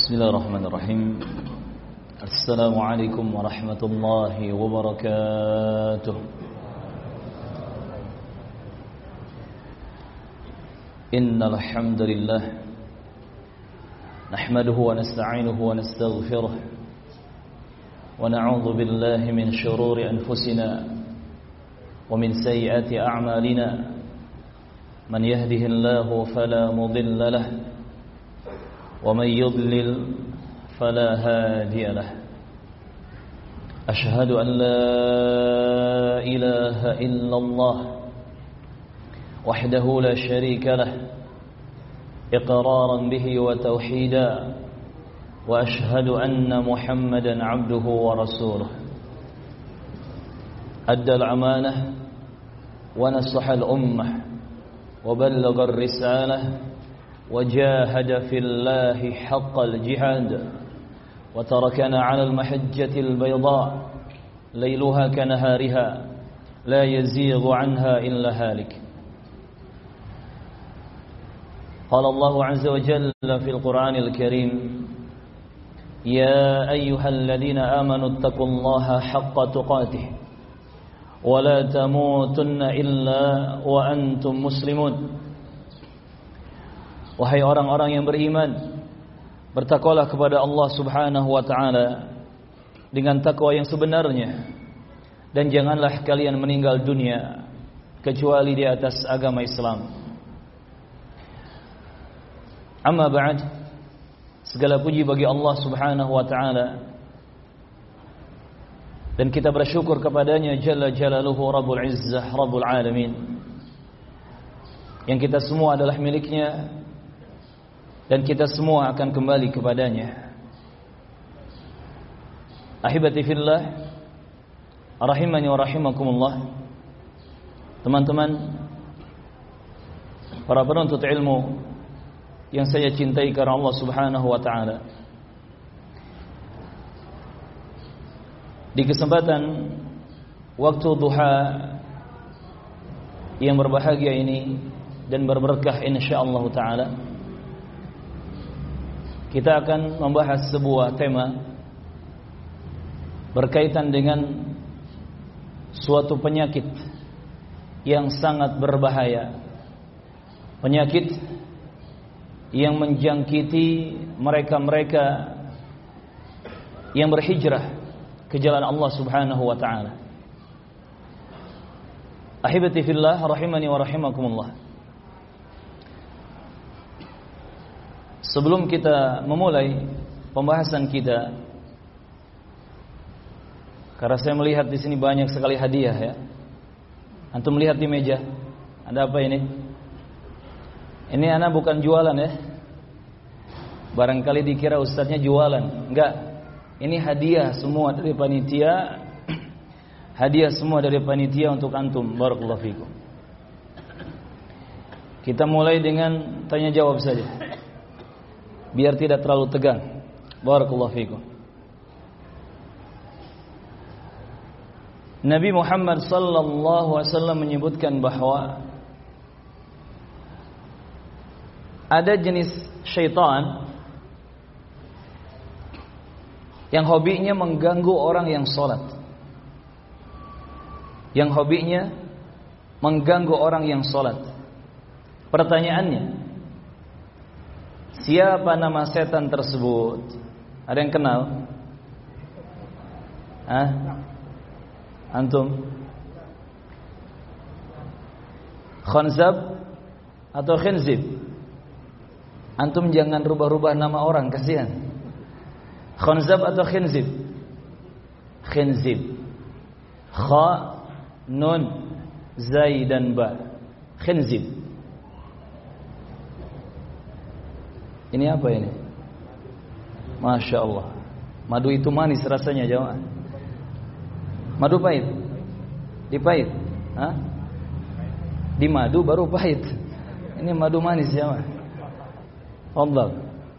Bismillahirrahmanirrahim. Assalamualaikum warahmatullahi wabarakatuh. Innal hamdalillah nahmaduhu wa nasta'inuhu wa nastaghfiruh wa na'udzu billahi min shururi anfusina wa min sayyiati a'malina. Man yahdihillahu fala mudilla lahu ومن يضلل فلا هادي له أشهد أن لا إله إلا الله وحده لا شريك له إقرارا به وتوحيدا وأشهد أن محمدا عبده ورسوله أدى الأمانة ونصح الأمة وبلغ الرسالة وجاهد في الله حق الجهاد وتركنا على المحجة البيضاء ليلها كنهارها لا يزيغ عنها إلا هالك. قال الله عز وجل في القرآن الكريم يا أيها الذين آمنوا اتقوا الله حق تقاته ولا تموتن إلا وأنتم مسلمون. Wahai orang-orang yang beriman, bertakwalah kepada Allah Subhanahu wa taala dengan takwa yang sebenarnya, dan janganlah kalian meninggal dunia kecuali di atas agama Islam. Amma ba'd, segala puji bagi Allah Subhanahu wa taala, dan kita bersyukur kepadanya Jalla Jalaluhu Rabbul Izzah Rabbul Alamin, yang kita semua adalah miliknya dan kita semua akan kembali kepadanya. Ahibati fillah, rahimani wa rahimakumullah. Teman-teman, para penuntut ilmu yang saya cintai karena Allah Subhanahu wa taala. Di kesempatan waktu duha yang berbahagia ini dan berberkah insyaallah taala, kita akan membahas sebuah tema berkaitan dengan suatu penyakit yang sangat berbahaya. Penyakit yang menjangkiti mereka-mereka yang berhijrah ke jalan Allah Subhanahu wa taala. Ahibati fillah, rahimani wa rahimakumullah. Sebelum kita memulai pembahasan kita, karena saya melihat di sini banyak sekali hadiah ya. Antum lihat di meja, ada apa ini? Ini anak bukan jualan ya. Barangkali dikira ustadznya jualan. Enggak. Ini hadiah semua dari panitia. Hadiah semua dari panitia untuk antum. Barakallahu fikum. Kita mulai dengan tanya jawab saja, biar tidak terlalu tegang. Barakallahu fikum. Nabi Muhammad sallallahu alaihi wasallam menyebutkan bahwa ada jenis syaitan yang hobinya mengganggu orang yang sholat. Yang hobinya mengganggu orang yang sholat. Pertanyaannya, siapa nama setan tersebut? Ada yang kenal? Antum? Khanzab atau Khinzib? Antum jangan rubah-rubah nama orang, kasihan. Khanzab atau Khinzib? Khinzib. Kha, nun, zai dan ba. Khinzib. Ini apa ini? Masya Allah. Madu itu manis rasanya jamaah. Madu pahit. Dipahit. Di madu baru pahit. Ini madu manis jamaah. Allah.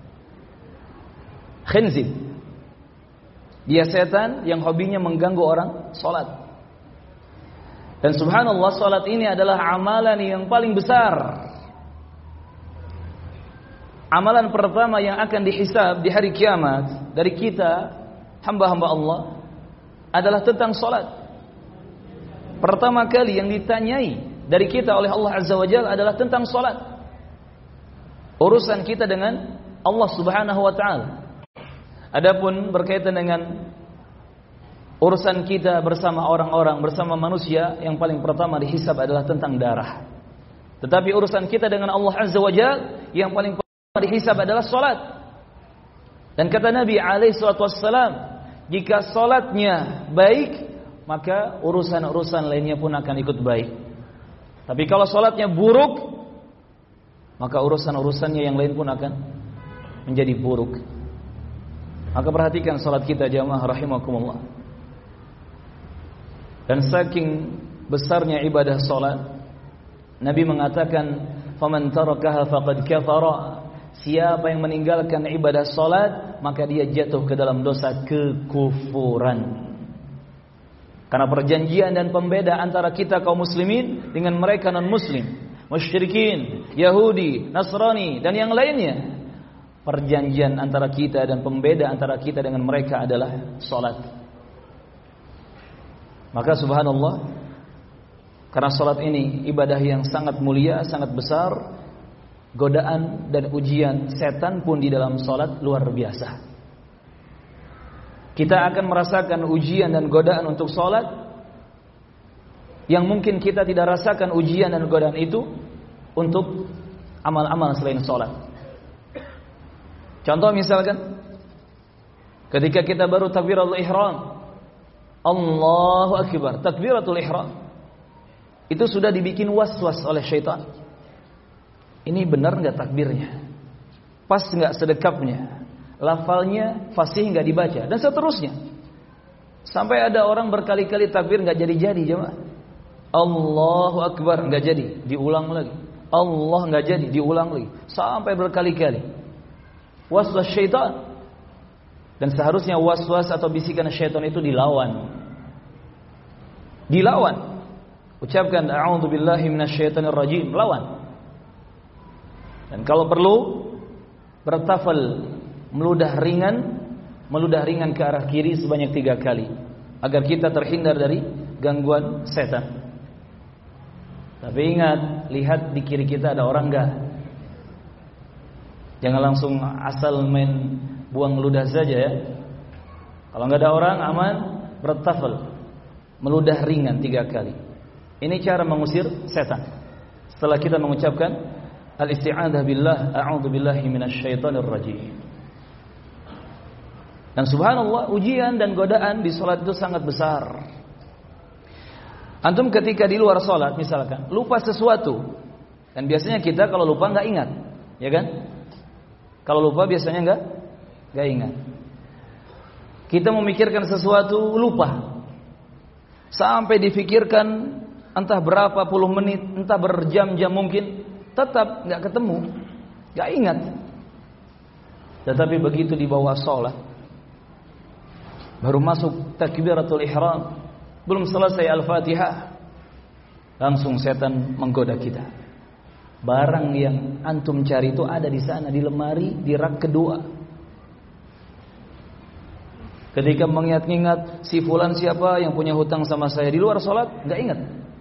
Khinzib. Dia setan yang hobinya mengganggu orang sholat. Dan subhanallah, sholat ini adalah amalan yang paling besar. amalan pertama yang akan dihisab di hari kiamat dari kita hamba-hamba Allah adalah tentang salat. Pertama kali yang ditanyai dari kita oleh Allah Azza wa Jalla adalah tentang salat. Urusan kita dengan Allah Subhanahu wa taala. Adapun berkaitan dengan urusan kita bersama orang-orang, bersama manusia, yang paling pertama dihisab adalah tentang darah. Tetapi urusan kita dengan Allah Azza wa Jalla yang paling pertama dihisab adalah salat. Dan kata Nabi alaihi salatu wassalam, jika salatnya baik, maka urusan-urusan lainnya pun akan ikut baik. Tapi kalau salatnya buruk, maka urusan-urusannya yang lain pun akan menjadi buruk. Maka perhatikan salat kita jamaah rahimakumullah. Dan saking besarnya ibadah salat, Nabi mengatakan, "Faman tarakaha faqad kafara." Siapa yang meninggalkan ibadah salat, maka dia jatuh ke dalam dosa kekufuran. Karena perjanjian dan pembeda antara kita kaum muslimin dengan mereka non-muslim, musyrikin, Yahudi, Nasrani dan yang lainnya, perjanjian antara kita dan pembeda antara kita dengan mereka adalah salat. Maka subhanallah, karena salat ini ibadah yang sangat mulia, sangat besar, godaan dan ujian setan pun di dalam salat luar biasa. Kita akan merasakan ujian dan godaan untuk salat yang mungkin kita tidak rasakan ujian dan godaan itu untuk amal-amal selain salat. Contoh misalkan ketika kita baru takbiratul ihram, Allahu akbar, takbiratul ihram, itu sudah dibikin was-was oleh syaitan. Ini benar enggak takbirnya? Pas enggak sedekapnya? Lafalnya fasih enggak dibaca dan seterusnya. Sampai ada orang berkali-kali takbir enggak jadi-jadi jemaah. Allahu akbar enggak jadi, diulang lagi. Allah enggak jadi, diulang lagi. Sampai berkali-kali. Waswas syaitan. Dan seharusnya waswas atau bisikan syaitan itu dilawan. Dilawan. Ucapkan a'udzubillahi minasyaitonir rajim, lawan. Dan kalau perlu bertafal, meludah ringan ke arah kiri sebanyak 3 kali agar kita terhindar dari gangguan setan. Tapi ingat, lihat di kiri kita ada orang enggak. Jangan langsung asal main buang ludah saja ya. Kalau enggak ada orang, aman, bertafal, meludah ringan 3 kali. Ini cara mengusir setan. Setelah kita mengucapkan al-isti'adzah billah, a'udzu billahi minasyaitonir rajim. Dan subhanallah, ujian dan godaan di salat itu sangat besar. Antum ketika di luar salat misalkan lupa sesuatu, dan biasanya kita kalau lupa enggak ingat, ya kan? Kalau lupa biasanya enggak ingat. Kita memikirkan sesuatu lupa, sampai difikirkan entah berapa puluh menit, entah berjam-jam mungkin, tetap enggak ketemu, enggak ingat. Tetapi begitu di bawah salat, baru masuk takbiratul ihram, belum selesai al-Fatihah, langsung setan menggoda kita. Barang yang antum cari itu ada di sana, di lemari, di rak kedua. Ketika mengingat-ingat si fulan siapa yang punya hutang sama saya di luar salat, enggak ingat.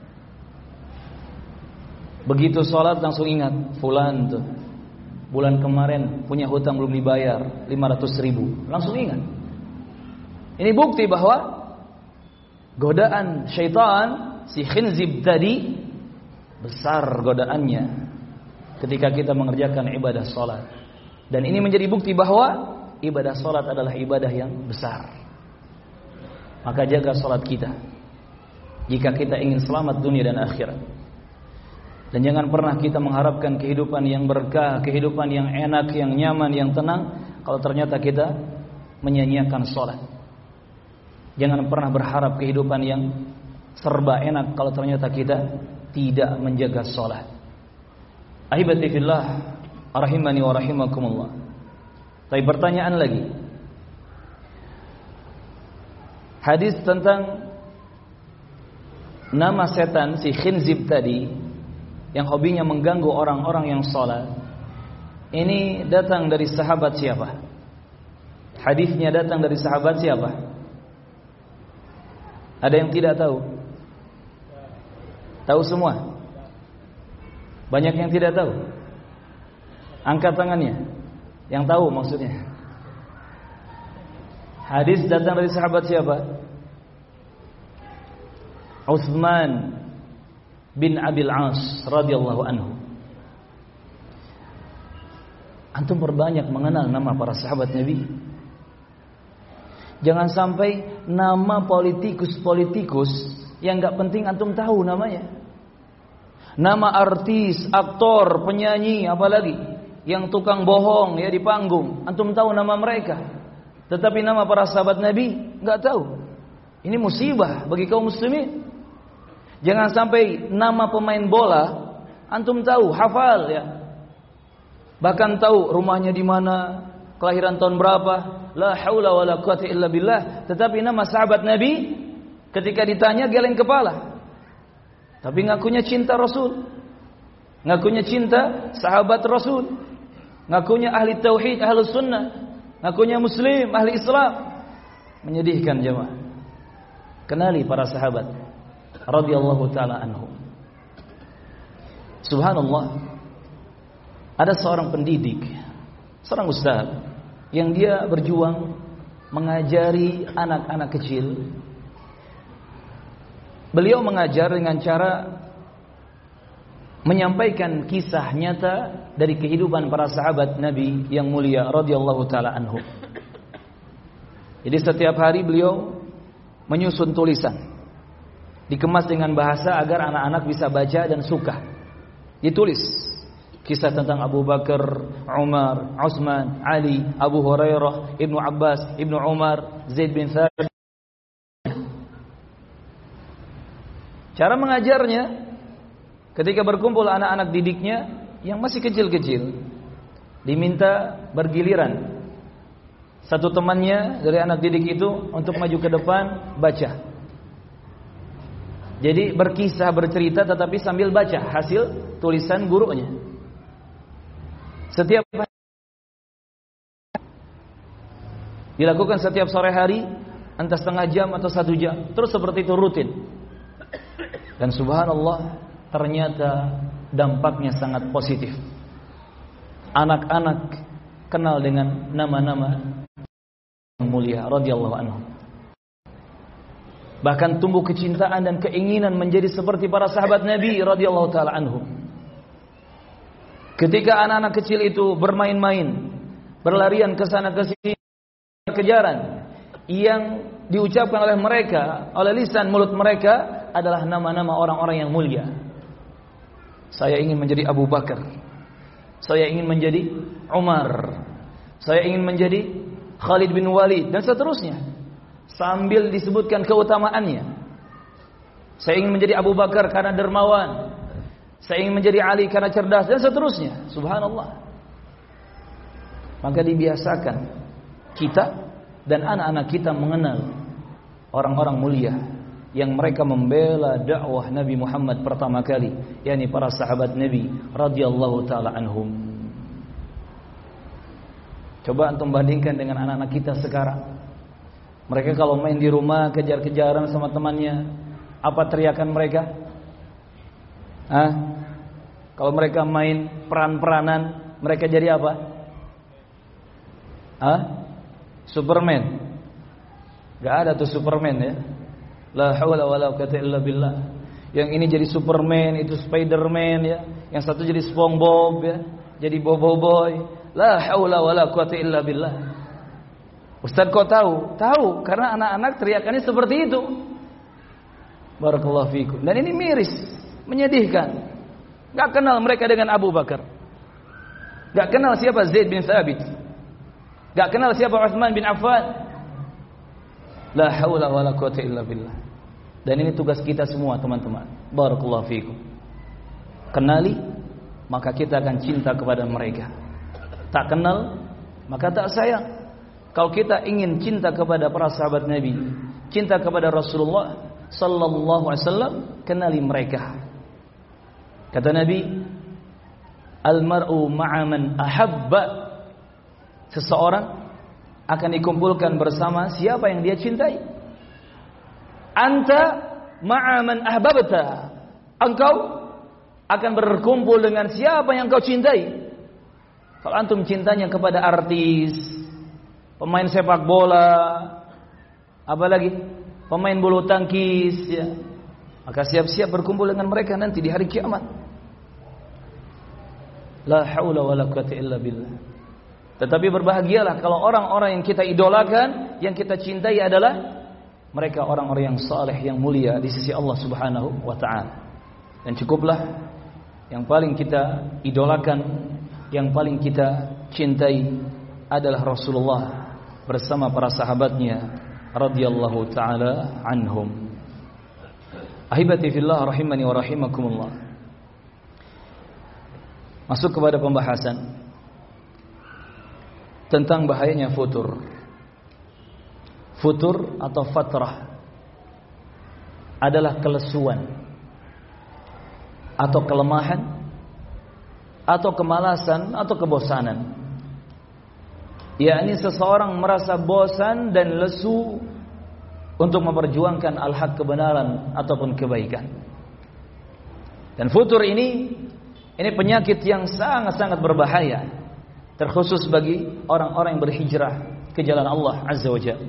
Begitu salat langsung ingat, fulan tuh bulan kemarin punya hutang belum dibayar 500.000, langsung ingat. Ini bukti bahwa godaan syaitan, si khinzib tadi, besar godaannya ketika kita mengerjakan ibadah salat. Dan ini menjadi bukti bahwa ibadah salat adalah ibadah yang besar. Maka jaga salat kita jika kita ingin selamat dunia dan akhirat. Dan jangan pernah kita mengharapkan kehidupan yang berkah, kehidupan yang enak, yang nyaman, yang tenang, kalau ternyata kita menyia-nyiakan salat. Jangan pernah berharap kehidupan yang serba enak kalau ternyata kita tidak menjaga salat. Ahibati fillah, rahimani wa rahimakumullah. Tapi pertanyaan lagi. Hadis tentang nama setan si khinzib tadi yang hobinya mengganggu orang-orang yang salat. ini datang dari sahabat siapa? Hadisnya datang dari sahabat siapa? Ada yang tidak tahu? Tahu semua? Banyak yang tidak tahu? Angkat tangannya. Yang tahu maksudnya. Hadis datang dari sahabat siapa? Utsman bin Abil As radhiyallahu anhu. Antum perbanyak mengenal nama para sahabat Nabi. Jangan sampai nama politikus-politikus yang gak penting antum tahu namanya. Nama artis, aktor, penyanyi, apalagi yang tukang bohong ya di panggung, antum tahu nama mereka. Tetapi nama para sahabat Nabi gak tahu. Ini musibah bagi kaum muslimin. Jangan sampai nama pemain bola antum tahu, hafal ya. Bahkan tahu rumahnya di mana, kelahiran tahun berapa, la haula wala quwata illa billah. Tetapi nama sahabat Nabi ketika ditanya geleng kepala. Tapi ngakunya cinta Rasul, ngakunya cinta sahabat Rasul, ngakunya ahli tauhid, ahli sunnah, ngakunya muslim, ahli Islam. Menyedihkan jemaah. Kenali para sahabat radhiyallahu taala anhum. Subhanallah. Ada seorang pendidik, seorang ustaz yang dia berjuang mengajari anak-anak kecil. Beliau mengajar dengan cara menyampaikan kisah nyata dari kehidupan para sahabat Nabi yang mulia radhiyallahu taala anhum. Jadi setiap hari beliau menyusun tulisan, dikemas dengan bahasa agar anak-anak bisa baca dan suka. Ditulis kisah tentang Abu Bakar, Umar, Utsman, Ali, Abu Hurairah, Ibnu Abbas, Ibnu Umar, Zaid bin Thabit. Cara mengajarnya, ketika berkumpul anak-anak didiknya yang masih kecil-kecil, diminta bergiliran. Satu temannya dari anak didik itu untuk maju ke depan baca. Jadi berkisah, bercerita tetapi sambil baca hasil tulisan gurunya. Setiap dilakukan setiap sore hari, entah setengah jam atau 1 jam. Terus seperti itu rutin. Dan subhanallah, ternyata dampaknya sangat positif. Anak-anak kenal dengan nama-nama yang mulia radhiyallahu anhu. Bahkan tumbuh kecintaan dan keinginan menjadi seperti para sahabat Nabi radhiyallahu taala anhum. Ketika anak-anak kecil itu bermain-main, berlarian ke sana ke sini, kejaran yang diucapkan oleh mereka, oleh lisan mulut mereka adalah nama-nama orang-orang yang mulia. Saya ingin menjadi Abu Bakar, saya ingin menjadi Umar, saya ingin menjadi Khalid bin Walid dan seterusnya. Sambil disebutkan keutamaannya. Saya ingin menjadi Abu Bakar karena dermawan, saya ingin menjadi Ali karena cerdas dan seterusnya. Subhanallah. Maka dibiasakan kita dan anak-anak kita mengenal orang-orang mulia yang mereka membela dakwah Nabi Muhammad pertama kali, yakni para sahabat Nabi radhiyallahu taala anhum. Coba antum bandingkan dengan anak-anak kita sekarang. Mereka kalau main di rumah kejar-kejaran sama temannya, apa teriakan mereka? Kalau mereka main peran-peranan, mereka jadi apa? Superman. Gak ada tuh Superman ya. La haula wala quwata illa billah. Yang ini jadi Superman, itu Spiderman ya. Yang satu jadi SpongeBob ya, jadi Bobo Boy. La haula wala quwata illa billah. Ustaz kok tahu? Tahu karena anak-anak teriakannya seperti itu. Barakallahu fikum. Dan ini miris, menyedihkan. Gak kenal mereka dengan Abu Bakar. Gak kenal siapa Zaid bin Thabit. Gak kenal siapa Utsman bin Affan. La haula wala quwata illa billah. Dan ini tugas kita semua teman-teman. Barakallahu fikum. Kenali, maka kita akan cinta kepada mereka. Tak kenal, maka tak sayang. Kalau kita ingin cinta kepada para sahabat Nabi, cinta kepada Rasulullah sallallahu alaihi wasallam, kenali mereka. Kata Nabi, Al-mar'u ma'a man ahabba. Seseorang akan dikumpulkan bersama siapa yang dia cintai. Anta ma'a man ahbabta. Engkau akan berkumpul dengan siapa yang kau cintai. Kalau antum cintanya kepada artis, pemain sepak bola, apalagi pemain bulu tangkis, ya, maka siap-siap berkumpul dengan mereka nanti di hari kiamat. La haula wala quwwata illa billah. Tetapi berbahagialah kalau orang-orang yang kita idolakan, yang kita cintai adalah mereka orang-orang yang saleh, yang mulia di sisi Allah Subhanahu wa taala. Dan cukuplah yang paling kita idolakan, yang paling kita cintai adalah Rasulullah bersama para sahabatnya radhiyallahu taala anhum. Ahibati fillah rahimani wa rahimakumullah. Masuk kepada pembahasan tentang bahayanya futur. Futur atau fatrah adalah kelesuan atau kelemahan atau kemalasan atau kebosanan. Yakni seseorang merasa bosan dan lesu untuk memperjuangkan al-haq, kebenaran ataupun kebaikan. Dan futur ini penyakit yang sangat-sangat berbahaya, terkhusus bagi orang-orang yang berhijrah ke jalan Allah Azza wa Jalla.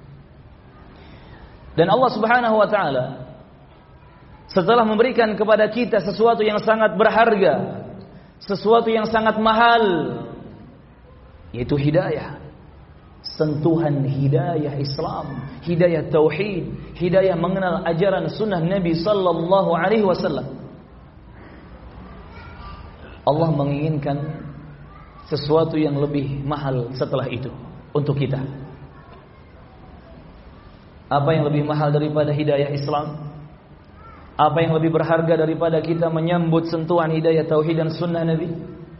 Dan Allah Subhanahu wa taala setelah memberikan kepada kita sesuatu yang sangat berharga, sesuatu yang sangat mahal, yaitu hidayah. Sentuhan hidayah Islam, hidayah tauhid, hidayah mengenal ajaran sunnah Nabi sallallahu alaihi wasallam. Allah menginginkan sesuatu yang lebih mahal setelah itu untuk kita. Apa yang lebih mahal daripada hidayah Islam? Apa yang lebih berharga daripada kita menyambut sentuhan hidayah tauhid dan sunnah Nabi?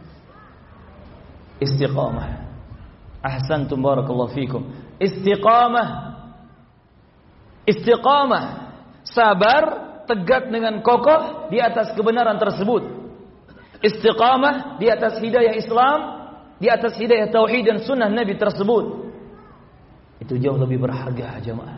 Istiqamah. Ahsantum barakallahu fikum. Istiqamah. Istiqamah. Sabar, tegak dengan kokoh di atas kebenaran tersebut. Istiqamah di atas hidayah Islam, di atas hidayah tauhid dan sunnah Nabi tersebut. Itu jauh lebih berharga, jemaah.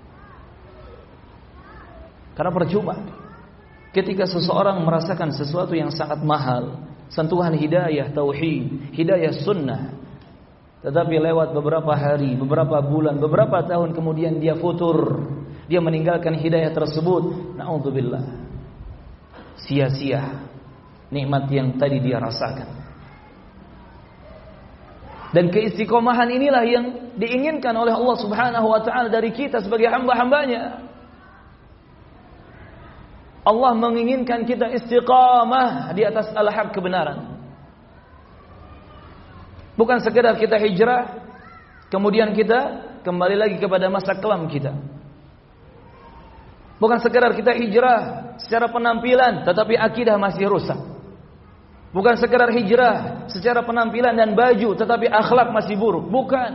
Karena percuma ketika seseorang merasakan sesuatu yang sangat mahal, sentuhan hidayah tauhid, hidayah sunnah, tetapi lewat beberapa hari, beberapa bulan, beberapa tahun kemudian dia futur, dia meninggalkan hidayah tersebut. Na'udzubillah. Sia-sia nikmat yang tadi dia rasakan. Dan keistiqomahan inilah yang diinginkan oleh Allah Subhanahu wa taala dari kita sebagai hamba-hambanya. Allah menginginkan kita istiqamah di atas al-haq, kebenaran. Bukan sekedar kita hijrah, kemudian kita kembali lagi kepada masa kelam kita. Bukan sekedar kita hijrah secara penampilan, tetapi akidah masih rusak. Bukan sekedar hijrah secara penampilan dan baju, tetapi akhlak masih buruk. Bukan.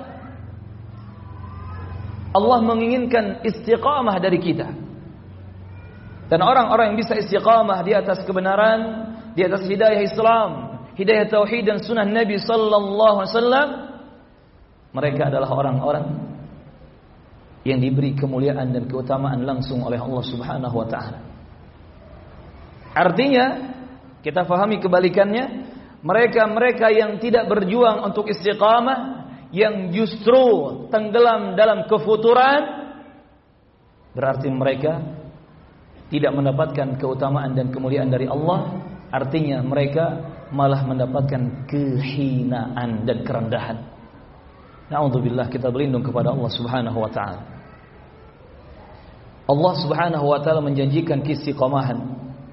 Allah menginginkan istiqamah dari kita. Dan orang-orang yang bisa istiqamah di atas kebenaran, di atas hidayah Islam, hidayah tauhid dan sunnah Nabi sallallahu alaihi wasallam, mereka adalah orang-orang yang diberi kemuliaan dan keutamaan langsung oleh Allah Subhanahu wa taala. Artinya, kita fahami kebalikannya, mereka-mereka yang tidak berjuang untuk istiqamah, yang justru tenggelam dalam kefuturan, berarti mereka tidak mendapatkan keutamaan dan kemuliaan dari Allah. Artinya mereka malah mendapatkan kehinaan dan kerendahan. Na'udzubillah, kita berlindung kepada Allah Subhanahu wa taala. Allah Subhanahu wa taala menjanjikan istiqamahan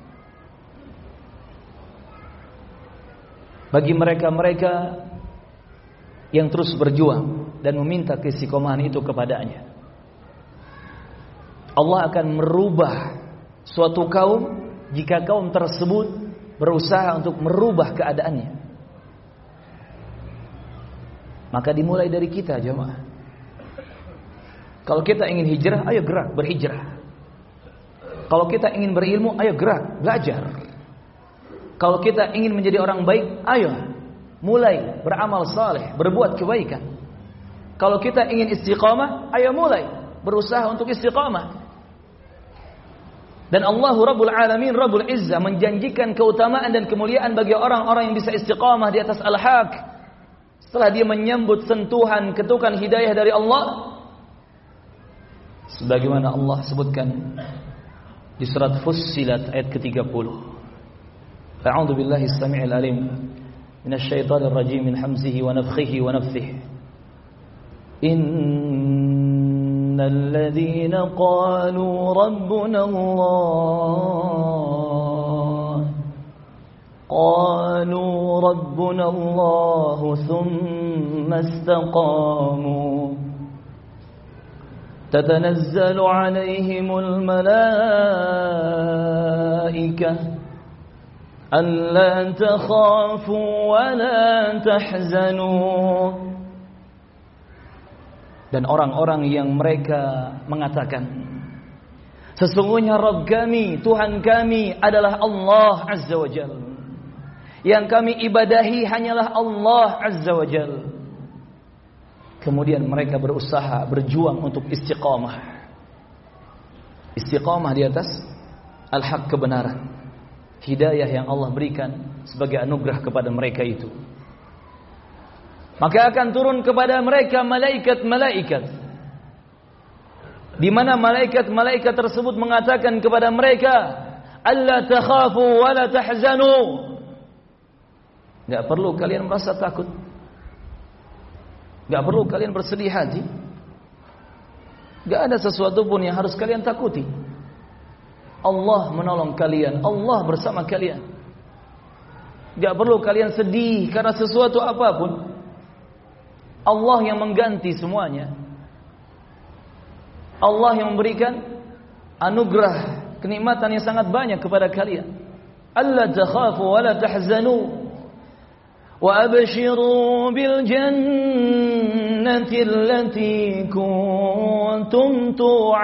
bagi mereka-mereka yang terus berjuang dan meminta istiqamahan itu kepadanya. Allah akan merubah suatu kaum jika kaum tersebut berusaha untuk merubah keadaannya. Maka dimulai dari kita, jemaah. Kalau kita ingin hijrah, ayo gerak berhijrah. Kalau kita ingin berilmu, ayo gerak belajar. Kalau kita ingin menjadi orang baik, ayo mulai beramal saleh, berbuat kebaikan. Kalau kita ingin istiqamah, ayo mulai berusaha untuk istiqamah. Dan Allah Rabbul Alamin, Rabbul Izzah menjanjikan keutamaan dan kemuliaan bagi orang-orang yang bisa istiqamah di atas al-haq. Setelah dia menyambut sentuhan, ketukan hidayah dari Allah, sebagaimana Allah sebutkan di surat Fussilat ayat ke-30. A'udzu billahi as-sami'il alim minasy syaithanir rajim min hamzihi wa nafthihi wa nafthihi. Innal ladzina qalu rabbuna Allah thumma istaqamu tatanazzalu alaihimul malaikah alla takhafu wa la tahzanu. Dan orang-orang yang mereka mengatakan, sesungguhnya Rabb kami, Tuhan kami adalah Allah Azza wa Jal. Yang kami ibadahi hanyalah Allah Azza wa Jal. Kemudian mereka berusaha, berjuang untuk istiqamah. Istiqamah di atas al-haq, kebenaran. Hidayah yang Allah berikan sebagai anugerah kepada mereka itu. Maka akan turun kepada mereka malaikat-malaikat, di mana malaikat-malaikat tersebut mengatakan kepada mereka, alla takhafu wa la tahzanu. Enggak perlu kalian merasa takut. Enggak perlu kalian bersedih hati. Enggak ada sesuatu pun yang harus kalian takuti. Allah menolong kalian, Allah bersama kalian. Enggak perlu kalian sedih karena sesuatu apapun. Allah yang mengganti semuanya. Allah yang memberikan anugerah, kenikmatan yang sangat banyak kepada kalian. Alla takhafu wa la tahzanu wa abshiru bil jannati allati kuntum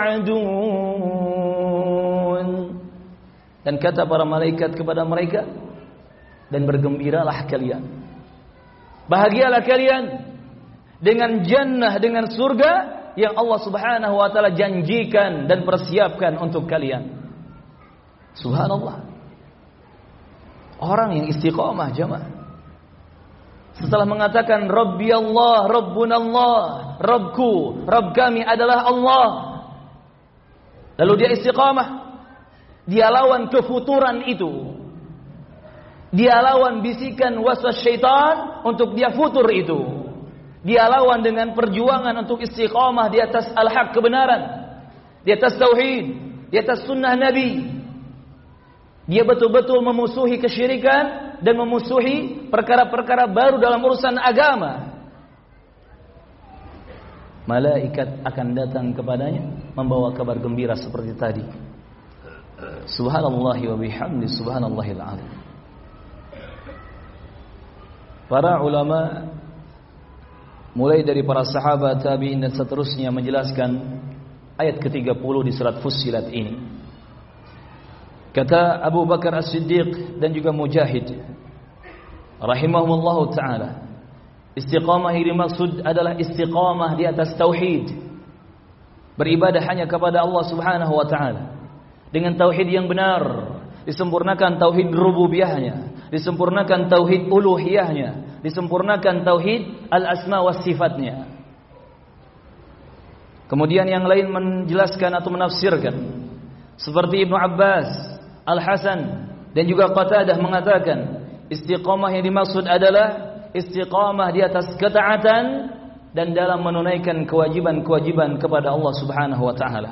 tu'adun. Dan kata para malaikat kepada mereka, dan bergembiralah kalian, bahagialah kalian dengan jannah, dengan surga yang Allah Subhanahu wa taala janjikan dan persiapkan untuk kalian. Subhanallah. Orang yang istiqamah jemaah, setelah mengatakan Rabbi Allah, Rabbuna Allah, Rabbku, Rabb kami adalah Allah, lalu dia istiqamah, dia lawan kefuturan itu, dia lawan bisikan waswas syaitan untuk dia futur itu. Dia lawan dengan perjuangan untuk istiqamah di atas al-haq, kebenaran, di atas tauhid, di atas sunnah Nabi. Dia betul-betul memusuhi kesyirikan dan memusuhi perkara-perkara baru dalam urusan agama. Malaikat akan datang kepadanya membawa kabar gembira seperti tadi. Subhanallah wa bihamdi, subhanallahil azim. Para ulama, mulai dari para sahabat, tabi'in dan seterusnya, menjelaskan ayat ke-30 di surat Fussilat ini. Kata Abu Bakar As-Siddiq dan juga Mujahid rahimahumullah ta'ala, istiqamah yang dimaksud adalah istiqamah di atas tauhid, beribadah hanya kepada Allah Subhanahu wa ta'ala dengan tauhid yang benar, disempurnakan tauhid rububiyahnya, disempurnakan tauhid uluhiyahnya, disempurnakan tauhid al-asma was sifatnya. Kemudian yang lain menjelaskan atau menafsirkan, seperti Ibnu Abbas, Al-Hasan dan juga Qatadah mengatakan, istiqamah yang dimaksud adalah istiqamah di atas ketaatan dan dalam menunaikan kewajiban-kewajiban kepada Allah Subhanahu wa taala.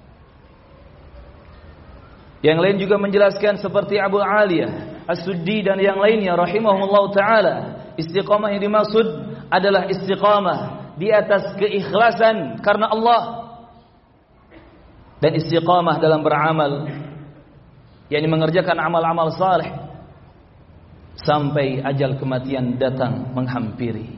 Yang lain juga menjelaskan seperti Abu Aliyah As-Suddi dan yang lainnya rahimahumullah taala, istiqamah yang dimaksud adalah istiqamah di atas keikhlasan karena Allah, dan istiqamah dalam beramal, yakni mengerjakan amal-amal saleh sampai ajal kematian datang menghampiri.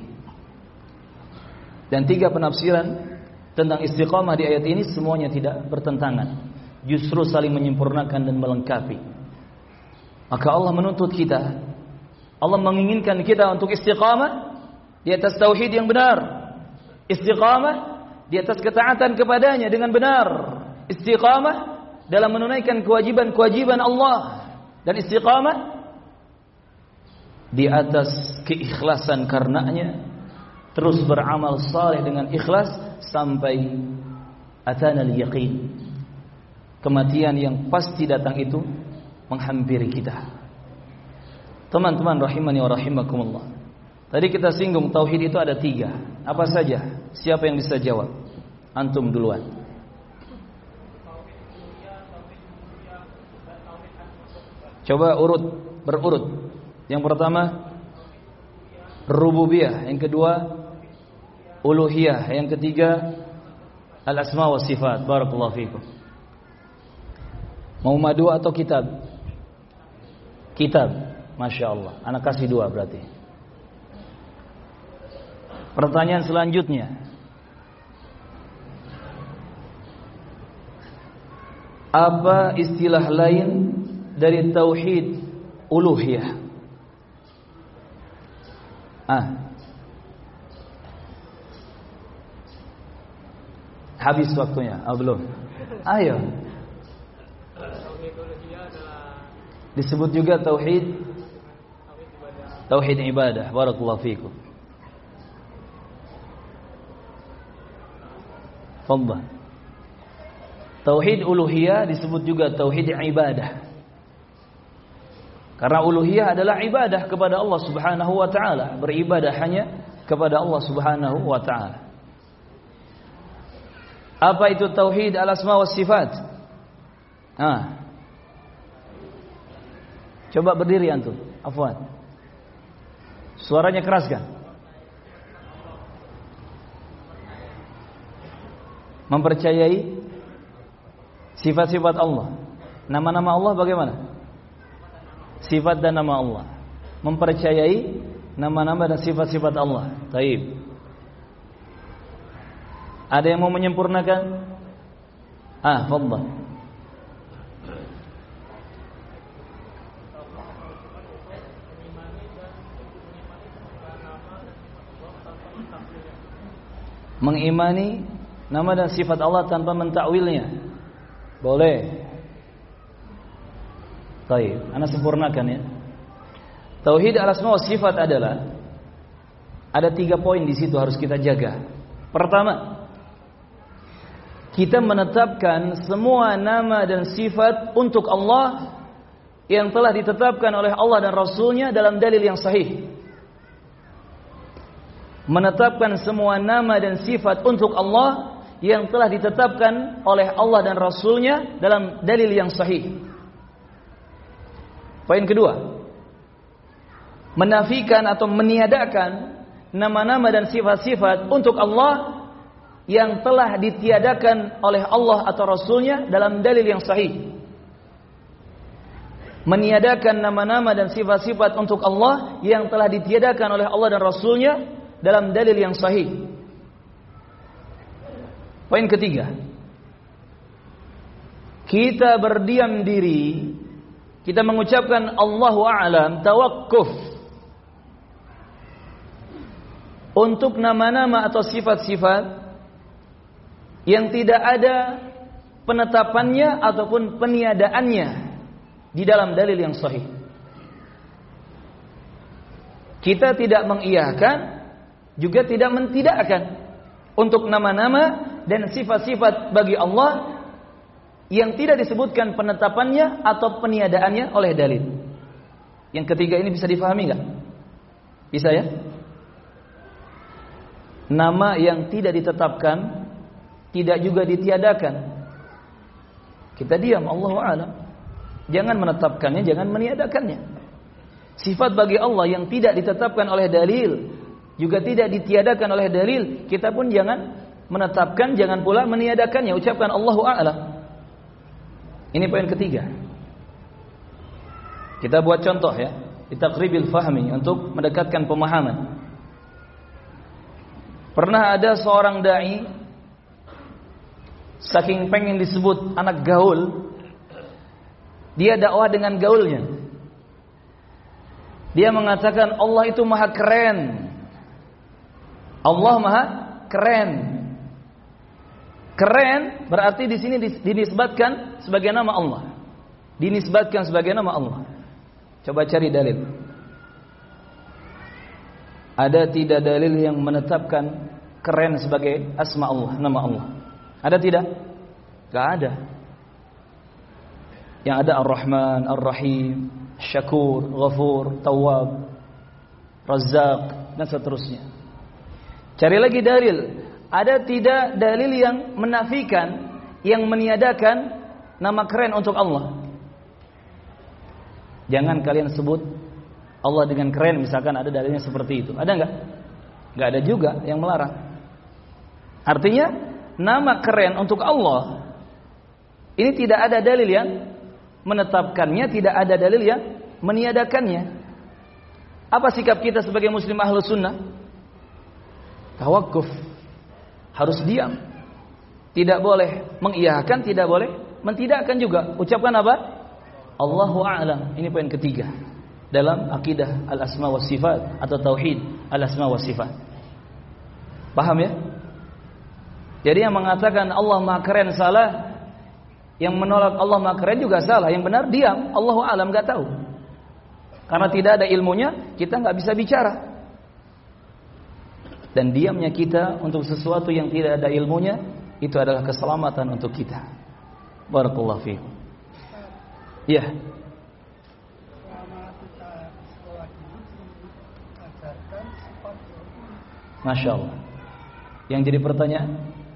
Dan 3 penafsiran tentang istiqamah di ayat ini semuanya tidak bertentangan, justru saling menyempurnakan dan melengkapi. Maka Allah menuntut kita, Allah menginginkan kita untuk istiqamah di atas tauhid yang benar, istiqamah di atas ketaatan kepadanya dengan benar, istiqamah dalam menunaikan kewajiban-kewajiban Allah, dan istiqamah di atas keikhlasan karenanya, terus beramal saleh dengan ikhlas sampai atana al-yaqin, kematian yang pasti datang itu menghampiri kita. Teman-teman rahimani wa rahimakumullah, tadi kita singgung tauhid itu ada 3. Apa saja? Siapa yang bisa jawab? Antum duluan. Coba berurut. Yang pertama rububiyah, yang kedua uluhiyah, yang ketiga al-asma wa sifat. Barakallahu fikum. Mau madu atau kitab? Kitab. Masya Allah. Anak kasih 2 berarti. Pertanyaan selanjutnya, apa istilah lain dari tauhid uluhiyah? Habis waktunya. Belum. Ayo. Disebut juga tauhid ibadah. Barakallahu fikum. Fadhal. Tauhid uluhiyah disebut juga tauhid ibadah. Karena uluhiyah adalah ibadah kepada Allah Subhanahu wa taala, beribadah hanya kepada Allah Subhanahu wa taala. Apa itu tauhid al-asma was sifat? Coba berdiri antum. Afwan. Suaranya keras kan? Mempercayai sifat-sifat Allah. Nama-nama Allah bagaimana? Sifat dan nama Allah. Mempercayai nama-nama dan sifat-sifat Allah. Taib. Ada yang mau menyempurnakan? Fadhal. Mengimani nama dan sifat Allah tanpa mentakwilnya. Boleh. Baik, ana sempurnakan ya. Tauhid al-asma wa sifat adalah ada 3 poin di situ harus kita jaga. Pertama, kita menetapkan semua nama dan sifat untuk Allah yang telah ditetapkan oleh Allah dan Rasulnya dalam dalil yang sahih. Menetapkan semua nama dan sifat untuk Allah yang telah ditetapkan oleh Allah dan Rasulnya dalam dalil yang sahih. Poin kedua, menafikan atau meniadakan nama-nama dan sifat-sifat untuk Allah yang telah ditiadakan oleh Allah atau Rasulnya dalam dalil yang sahih. Meniadakan nama-nama dan sifat-sifat untuk Allah yang telah ditiadakan oleh Allah dan Rasulnya dalam dalil yang sahih. Poin ketiga, kita berdiam diri, kita mengucapkan Allahu a'lam, tawakkuf untuk nama-nama atau sifat-sifat yang tidak ada penetapannya ataupun peniadaannya di dalam dalil yang sahih. Kita tidak mengiyakan, juga tidak mentidakkan untuk nama-nama dan sifat-sifat bagi Allah yang tidak disebutkan penetapannya atau peniadaannya oleh dalil. Yang ketiga ini bisa difahami enggak? Bisa ya? Nama yang tidak ditetapkan, tidak juga ditiadakan, kita diam, Allahu a'lam. Jangan menetapkannya, jangan meniadakannya. Sifat bagi Allah yang tidak ditetapkan oleh dalil, juga tidak ditiadakan oleh dalil, kita pun jangan menetapkan, jangan pula meniadakannya. Ucapkan Allahu a'lam. Ini poin ketiga. Kita buat contoh ya, ditaqribil fahmi, untuk mendekatkan pemahaman. Pernah ada seorang dai, saking pengen disebut anak gaul, dia dakwah dengan gaulnya. Dia mengatakan Allah itu maha keren. Allah maha keren. Keren berarti di sini dinisbatkan sebagai nama Allah. Dinisbatkan sebagai nama Allah. Coba cari dalil. Ada tidak dalil yang menetapkan keren sebagai asma Allah, nama Allah? Ada tidak? Gak ada. Yang ada Ar-Rahman, Ar-Rahim, Syakur, Ghafur, Tawwab, Razzaq, dan seterusnya. Cari lagi dalil. Ada tidak dalil yang menafikan, yang meniadakan nama keren untuk Allah? Jangan kalian sebut Allah dengan keren, misalkan ada dalilnya seperti itu. Ada enggak? Enggak ada juga yang melarang. Artinya nama keren untuk Allah ini tidak ada dalil yang menetapkannya, tidak ada dalil yang meniadakannya. Apa sikap kita sebagai muslim ahlus sunnah? Tawakuf. Harus diam. Tidak boleh mengiyakan, tidak boleh mentidakkan juga. Ucapkan apa? Allahu a'lam. Ini poin ketiga dalam akidah al-asma wa sifat atau tauhid al-asma wa sifat. Paham ya? Jadi yang mengatakan Allah maha keren salah, yang menolak Allah maha keren juga salah. Yang benar diam, Allahu a'lam, enggak tahu. Karena tidak ada ilmunya, kita enggak bisa bicara. Dan diamnya kita untuk sesuatu yang tidak ada ilmunya, itu adalah keselamatan untuk kita. Barakallahu fiikum. Ya. Masya Allah. Yang jadi pertanyaan?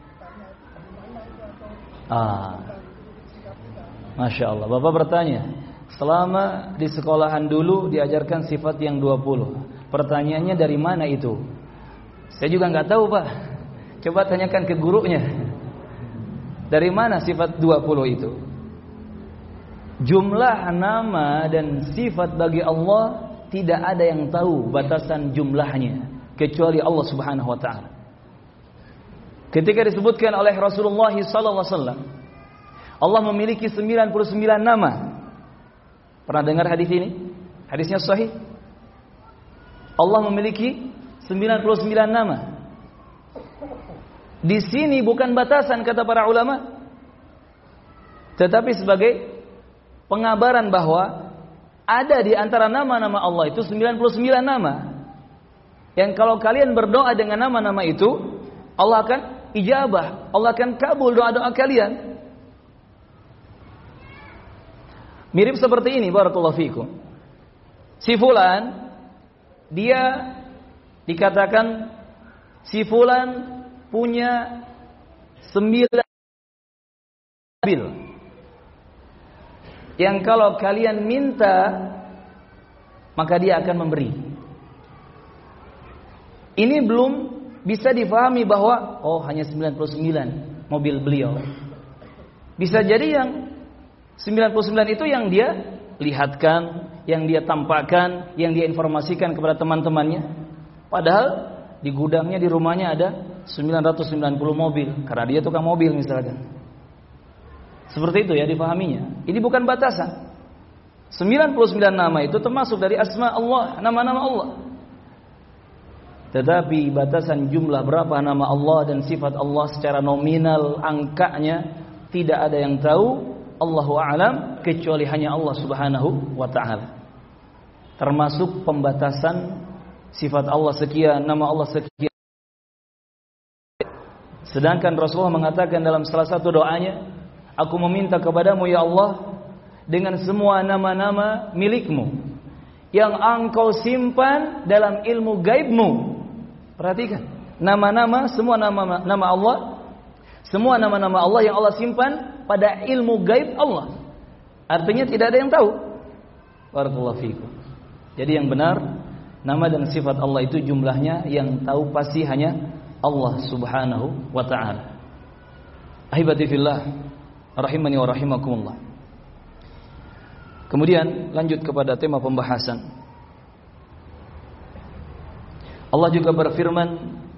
Masya Allah. Bapak bertanya, selama di sekolahan dulu diajarkan sifat yang 20. Pertanyaannya dari mana itu? Saya juga nggak tahu, Pak. Coba tanyakan ke gurunya. Dari mana sifat 20 itu? Jumlah nama dan sifat bagi Allah tidak ada yang tahu batasan jumlahnya kecuali Allah Subhanahu wa taala. Ketika disebutkan oleh Rasulullah sallallahu alaihi wasallam, Allah memiliki 99 nama. Pernah dengar hadis ini? Hadisnya sahih. Allah memiliki 99 nama. Di sini bukan batasan kata para ulama, tetapi sebagai pengabaran bahwa ada di antara nama-nama Allah itu 99 nama. Yang kalau kalian berdoa dengan nama-nama itu, Allah akan ijabah, Allah akan kabul doa-doa kalian. Mirip seperti ini, barakallahu fiikum. Si fulan, dia dikatakan si fulan punya 9 mobil. Yang kalau kalian minta, maka dia akan memberi. Ini belum bisa difahami bahwa hanya 99 mobil beliau. Bisa jadi yang 99 itu yang dia lihatkan, yang dia tampakkan, yang dia informasikan kepada teman-temannya. Padahal di gudangnya, di rumahnya ada 990 mobil, karena dia tukang mobil misalkan. Seperti itu ya difahaminya. Ini bukan batasan. 99 nama itu termasuk dari asma Allah, nama-nama Allah. Tetapi batasan jumlah berapa nama Allah dan sifat Allah secara nominal, angkanya tidak ada yang tahu. Allahu a'lam, kecuali hanya Allah Subhanahu wa ta'ala. Termasuk pembatasan sifat Allah sekian, nama Allah sekian. Sedangkan Rasulullah mengatakan dalam salah satu doanya, aku meminta kepadamu ya Allah dengan semua nama-nama milikmu yang engkau simpan dalam ilmu gaibmu. Perhatikan, nama-nama, semua nama Allah, semua nama-nama Allah yang Allah simpan pada ilmu gaib Allah. Artinya tidak ada yang tahu. Barakallahu fiikum. Jadi yang benar, nama dan sifat Allah itu jumlahnya yang tahu pasti hanya Allah Subhanahu wa ta'ala. Ahibati fillah, rahimani wa rahimakumullah. Kemudian lanjut kepada tema pembahasan. Allah juga berfirman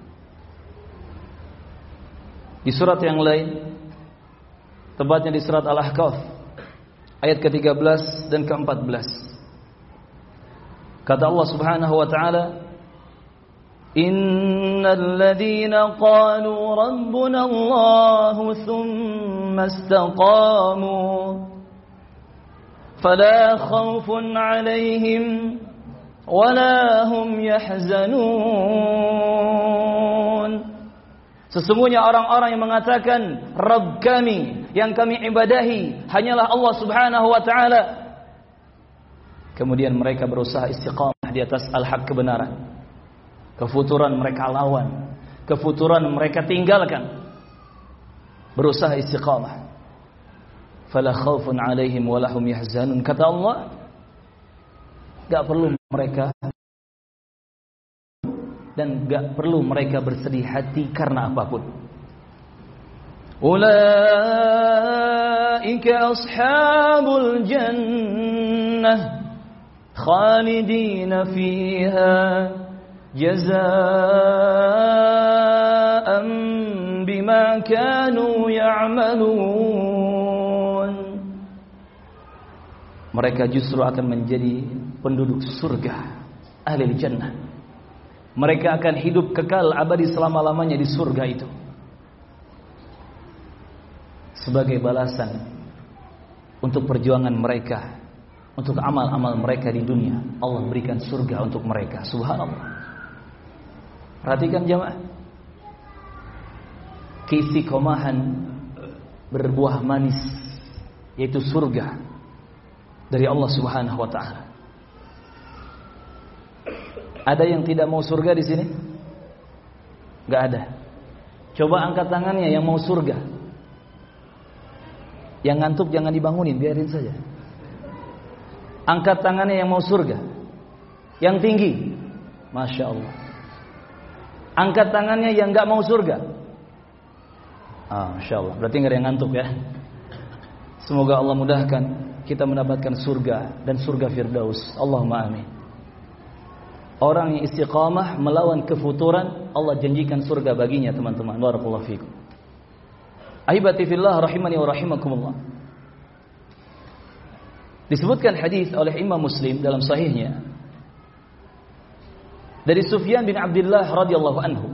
di surat yang lain, tepatnya di surat Al-Ahqaf ayat ke-13 dan ke-14. Kata Allah Subhanahu wa taala, Innal ladzina qalu rabbuna Allah thumma istaqamu fala khaufun 'alaihim wala hum yahzanun. Sesungguhnya orang-orang yang mengatakan Rabb kami, yang kami ibadahi hanyalah Allah Subhanahu wa taala, kemudian mereka berusaha istiqamah di atas al-haq, kebenaran. Kefuturan mereka lawan, kefuturan mereka tinggalkan, berusaha istiqamah. Fala khaufun 'alaihim wa lahum yahzanun. Kata Allah, enggak perlu mereka dan enggak perlu mereka bersedih hati karena apapun. Ulaika ashabul jannah khalidina fiha jazaa'an bima kanu ya'malun. Mereka justru akan menjadi penduduk surga, ahli jannah. Mereka akan hidup kekal abadi selama-lamanya di surga itu, sebagai balasan untuk perjuangan mereka, untuk amal-amal mereka di dunia. Allah berikan surga untuk mereka. Subhanallah. Perhatikan jemaah, keistiqomahan berbuah manis, yaitu surga dari Allah Subhanahu wa taala. Ada yang tidak mau surga di sini? Enggak ada. Coba angkat tangannya yang mau surga. Yang ngantuk jangan dibangunin, biarin saja. Angkat tangannya yang mau surga. Yang tinggi. Masya Allah. Angkat tangannya yang enggak mau surga. Masya Allah. Berarti enggak ada yang ngantuk ya. Semoga Allah mudahkan kita mendapatkan surga dan surga Firdaus. Allahumma amin. Orang yang istiqamah melawan kefuturan, Allah janjikan surga baginya, teman-teman. Barakallahu fikum. Ahibati fillah rahimani wa rahimakumullah. Disebutkan hadis oleh Imam Muslim dalam sahihnya dari Sufyan bin Abdullah radhiyallahu anhu.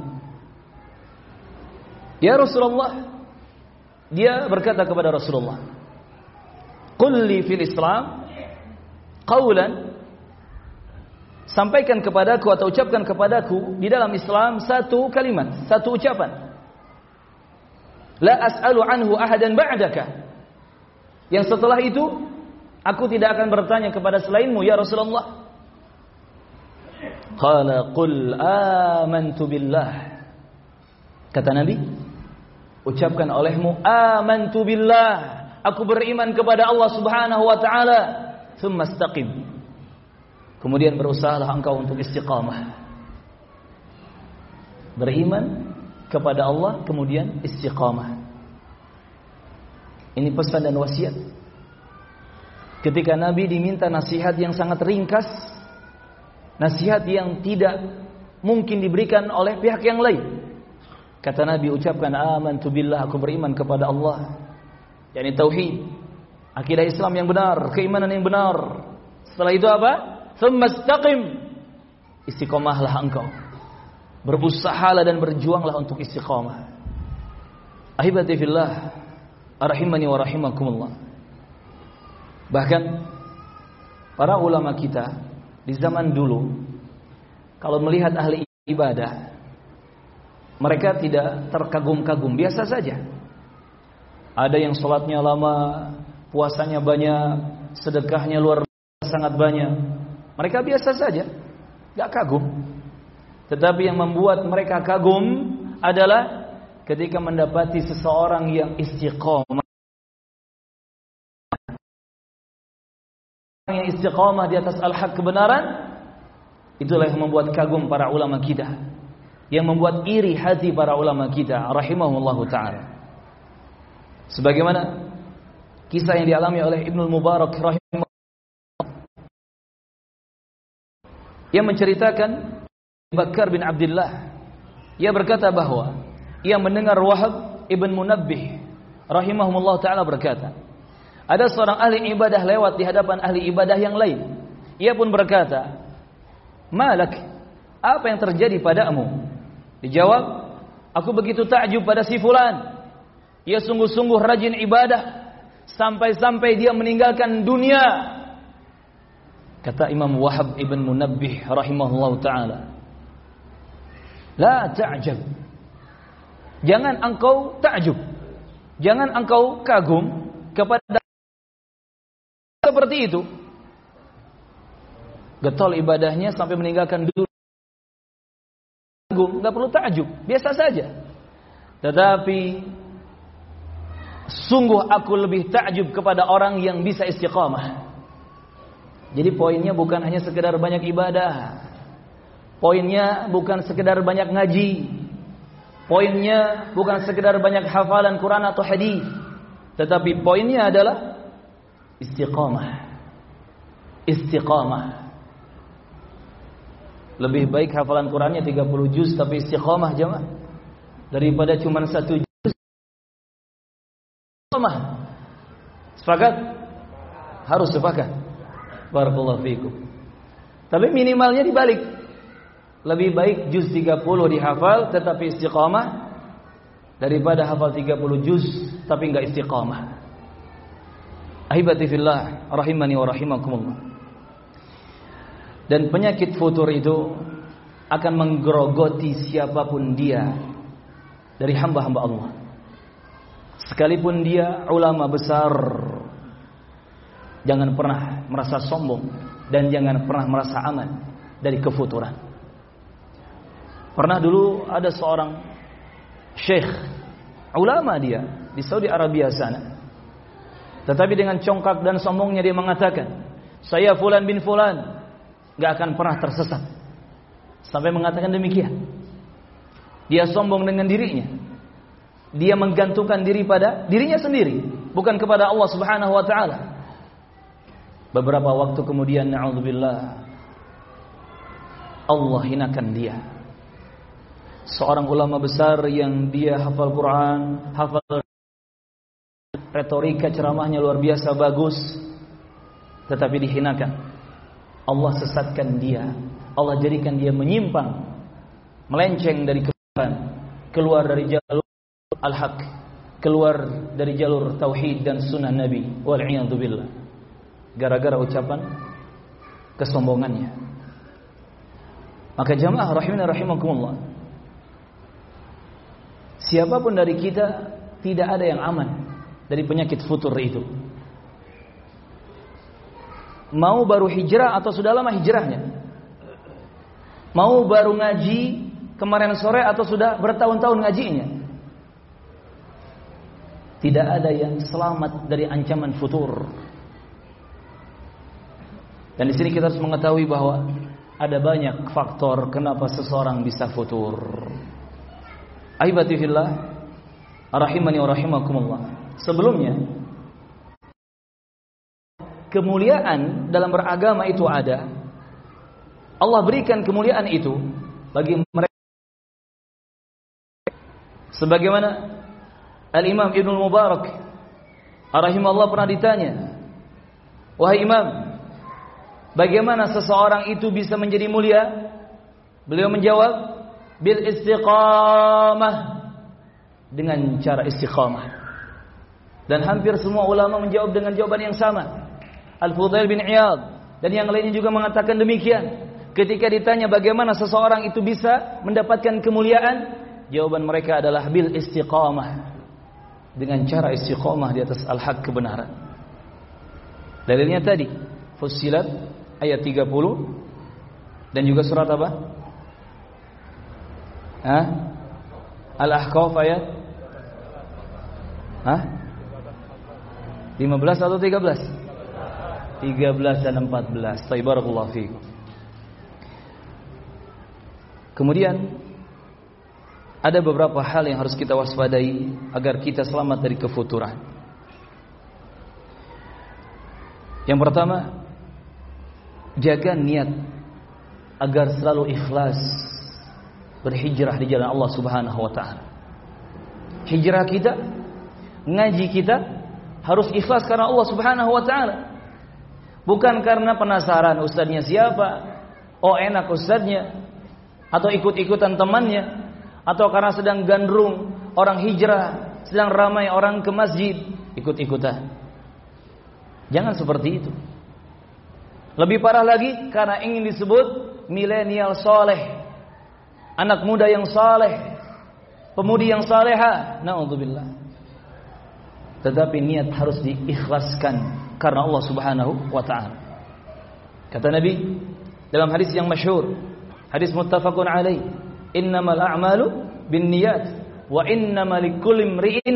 Ya Rasulullah, dia berkata kepada Rasulullah, "Qul li fil Islam qawlan." Sampaikan kepadaku atau ucapkan kepadaku di dalam Islam satu kalimat, satu ucapan. La as'alu anhu ahadan ba'daka. Yang setelah itu aku tidak akan bertanya kepada selainmu ya Rasulullah. Qala qul amantu billah. Kata Nabi, ucapkan olehmu amantu billah, aku beriman kepada Allah Subhanahu wa taala. Tsumma istaqim. Kemudian berusahalah engkau untuk istiqamah. Beriman kepada Allah, kemudian istiqamah. Ini pesan dan wasiat. Ketika Nabi diminta nasihat yang sangat ringkas, nasihat yang tidak mungkin diberikan oleh pihak yang lain. Kata Nabi, ucapkan amantu billah, aku beriman kepada Allah. yakni tauhid, akidah Islam yang benar, keimanan yang benar. Setelah itu apa? Tsumma istaqim, istiqomahlah engkau. Berusahalah dan berjuanglah untuk istiqamah. Ahibati fillah, arahimani wa rahimakumullah. Bahkan para ulama kita di zaman dulu, kalau melihat ahli ibadah, mereka tidak terkagum-kagum, biasa saja. Ada yang sholatnya lama, puasanya banyak, sedekahnya luar biasa sangat banyak. Mereka biasa saja, gak kagum. Tetapi yang membuat mereka kagum adalah ketika mendapati seseorang yang istiqomah. Yang istiqomah di atas al-haq, kebenaran, itulah yang membuat kagum para ulama kita, yang membuat iri hati para ulama kita rahimahullahu ta'ala. Sebagaimana kisah yang dialami oleh Ibnul Mubarak rahimahullah, yang menceritakan Bakar bin Abdullah, ia berkata bahwa ia mendengar Wahab ibn Munabbih rahimahullah ta'ala berkata, ada seorang ahli ibadah lewat di hadapan ahli ibadah yang lain. Ia pun berkata, Malak, apa yang terjadi padamu? Dijawab, aku begitu takjub pada si fulan. Ia sungguh-sungguh rajin ibadah sampai-sampai dia meninggalkan dunia. Kata Imam Wahab ibn Munabbih rahimahullah ta'ala, la ta'jab, jangan engkau takjub, jangan engkau kagum kepada seperti itu. Getol ibadahnya sampai meninggalkan dunia. Enggak perlu takjub, biasa saja. Tetapi sungguh aku lebih takjub kepada orang yang bisa istiqamah. Jadi poinnya bukan hanya sekedar banyak ibadah. Poinnya bukan sekedar banyak ngaji. Poinnya bukan sekedar banyak hafalan Quran atau hadis. Tetapi poinnya adalah istiqamah. Istiqamah. Lebih baik hafalan Qurannya 30 juz tapi istiqamah jemaah daripada cuma 1 juz. Istiqamah. Sepakat? Harus sepakat. Barakallahu fiikum. Tapi minimalnya dibalik. Lebih baik juz 30 dihafal tetapi istiqamah daripada hafal 30 juz tapi enggak istiqamah. Ahibati fillah rahimani wa rahimakumullah. Dan penyakit futur itu akan menggerogoti siapapun dia dari hamba-hamba Allah. Sekalipun dia ulama besar, jangan pernah merasa sombong dan jangan pernah merasa aman dari kefuturan. Pernah dulu ada seorang syekh, ulama dia di Saudi Arabia sana. Tetapi dengan congkak dan sombongnya dia mengatakan, saya fulan bin fulan, gak akan pernah tersesat. Sampai mengatakan demikian. Dia sombong dengan dirinya. Dia menggantungkan diri pada dirinya sendiri, bukan kepada Allah Subhanahu wa taala. Beberapa waktu kemudian, na'udzubillah, Allah hinakan dia. Seorang ulama besar yang dia hafal Quran, hafal retorika ceramahnya luar biasa bagus, tetapi dihinakan. Allah sesatkan dia. Allah jadikan dia menyimpang, melenceng dari kebenaran, keluar dari jalur al-haq, keluar dari jalur tauhid dan sunnah Nabi. Wal'iyadzubillah. Gara-gara ucapan kesombongannya. Maka jamaah rahimana rahimakumullah, siapapun dari kita tidak ada yang aman dari penyakit futur itu. Mau baru hijrah atau sudah lama hijrahnya, mau baru ngaji kemarin sore atau sudah bertahun-tahun ngajinya, tidak ada yang selamat dari ancaman futur. Dan di sini kita harus mengetahui bahwa ada banyak faktor kenapa seseorang bisa futur. Ahibati fillah, rahimani wa rahimakumullah. Sebelumnya, kemuliaan dalam beragama itu ada. Allah berikan kemuliaan itu bagi mereka. Sebagaimana Al-Imam Ibnul Mubarak rahimahullah pernah ditanya, wahai Imam, bagaimana seseorang itu bisa menjadi mulia? Beliau menjawab, bil istiqamah, dengan cara istiqamah. Dan hampir semua ulama menjawab dengan jawaban yang sama. Al-Fudail bin Iyad dan yang lainnya juga mengatakan demikian. Ketika ditanya bagaimana seseorang itu bisa mendapatkan kemuliaan, jawaban mereka adalah bil istiqamah, dengan cara istiqamah di atas al-haq, kebenaran. Dalilnya tadi Fussilat ayat 30 dan juga surat apa? Al-Ahqaf ayat 15 atau 13? 13 dan 14. Barakallahu fiikum. Kemudian ada beberapa hal yang harus kita waspadai agar kita selamat dari kefuturan. Yang pertama, jaga niat agar selalu ikhlas berhijrah di jalan Allah Subhanahu wa taala. Hijrah kita, ngaji kita harus ikhlas karena Allah Subhanahu wa taala. Bukan karena penasaran ustadznya siapa, oh enak ustadznya, atau ikut-ikutan temannya, atau karena sedang gandrung orang hijrah, sedang ramai orang ke masjid, ikut-ikutan. Jangan seperti itu. Lebih parah lagi karena ingin disebut milenial soleh, anak muda yang soleh, pemudi yang saleha. Na'udzubillah. Tetapi niat harus diikhlaskan karena Allah Subhanahu wa ta'ala. Kata Nabi dalam hadis yang masyhur, hadis muttafaqun alaih, innamal a'malu binniyat wa innamal likulli imri'in.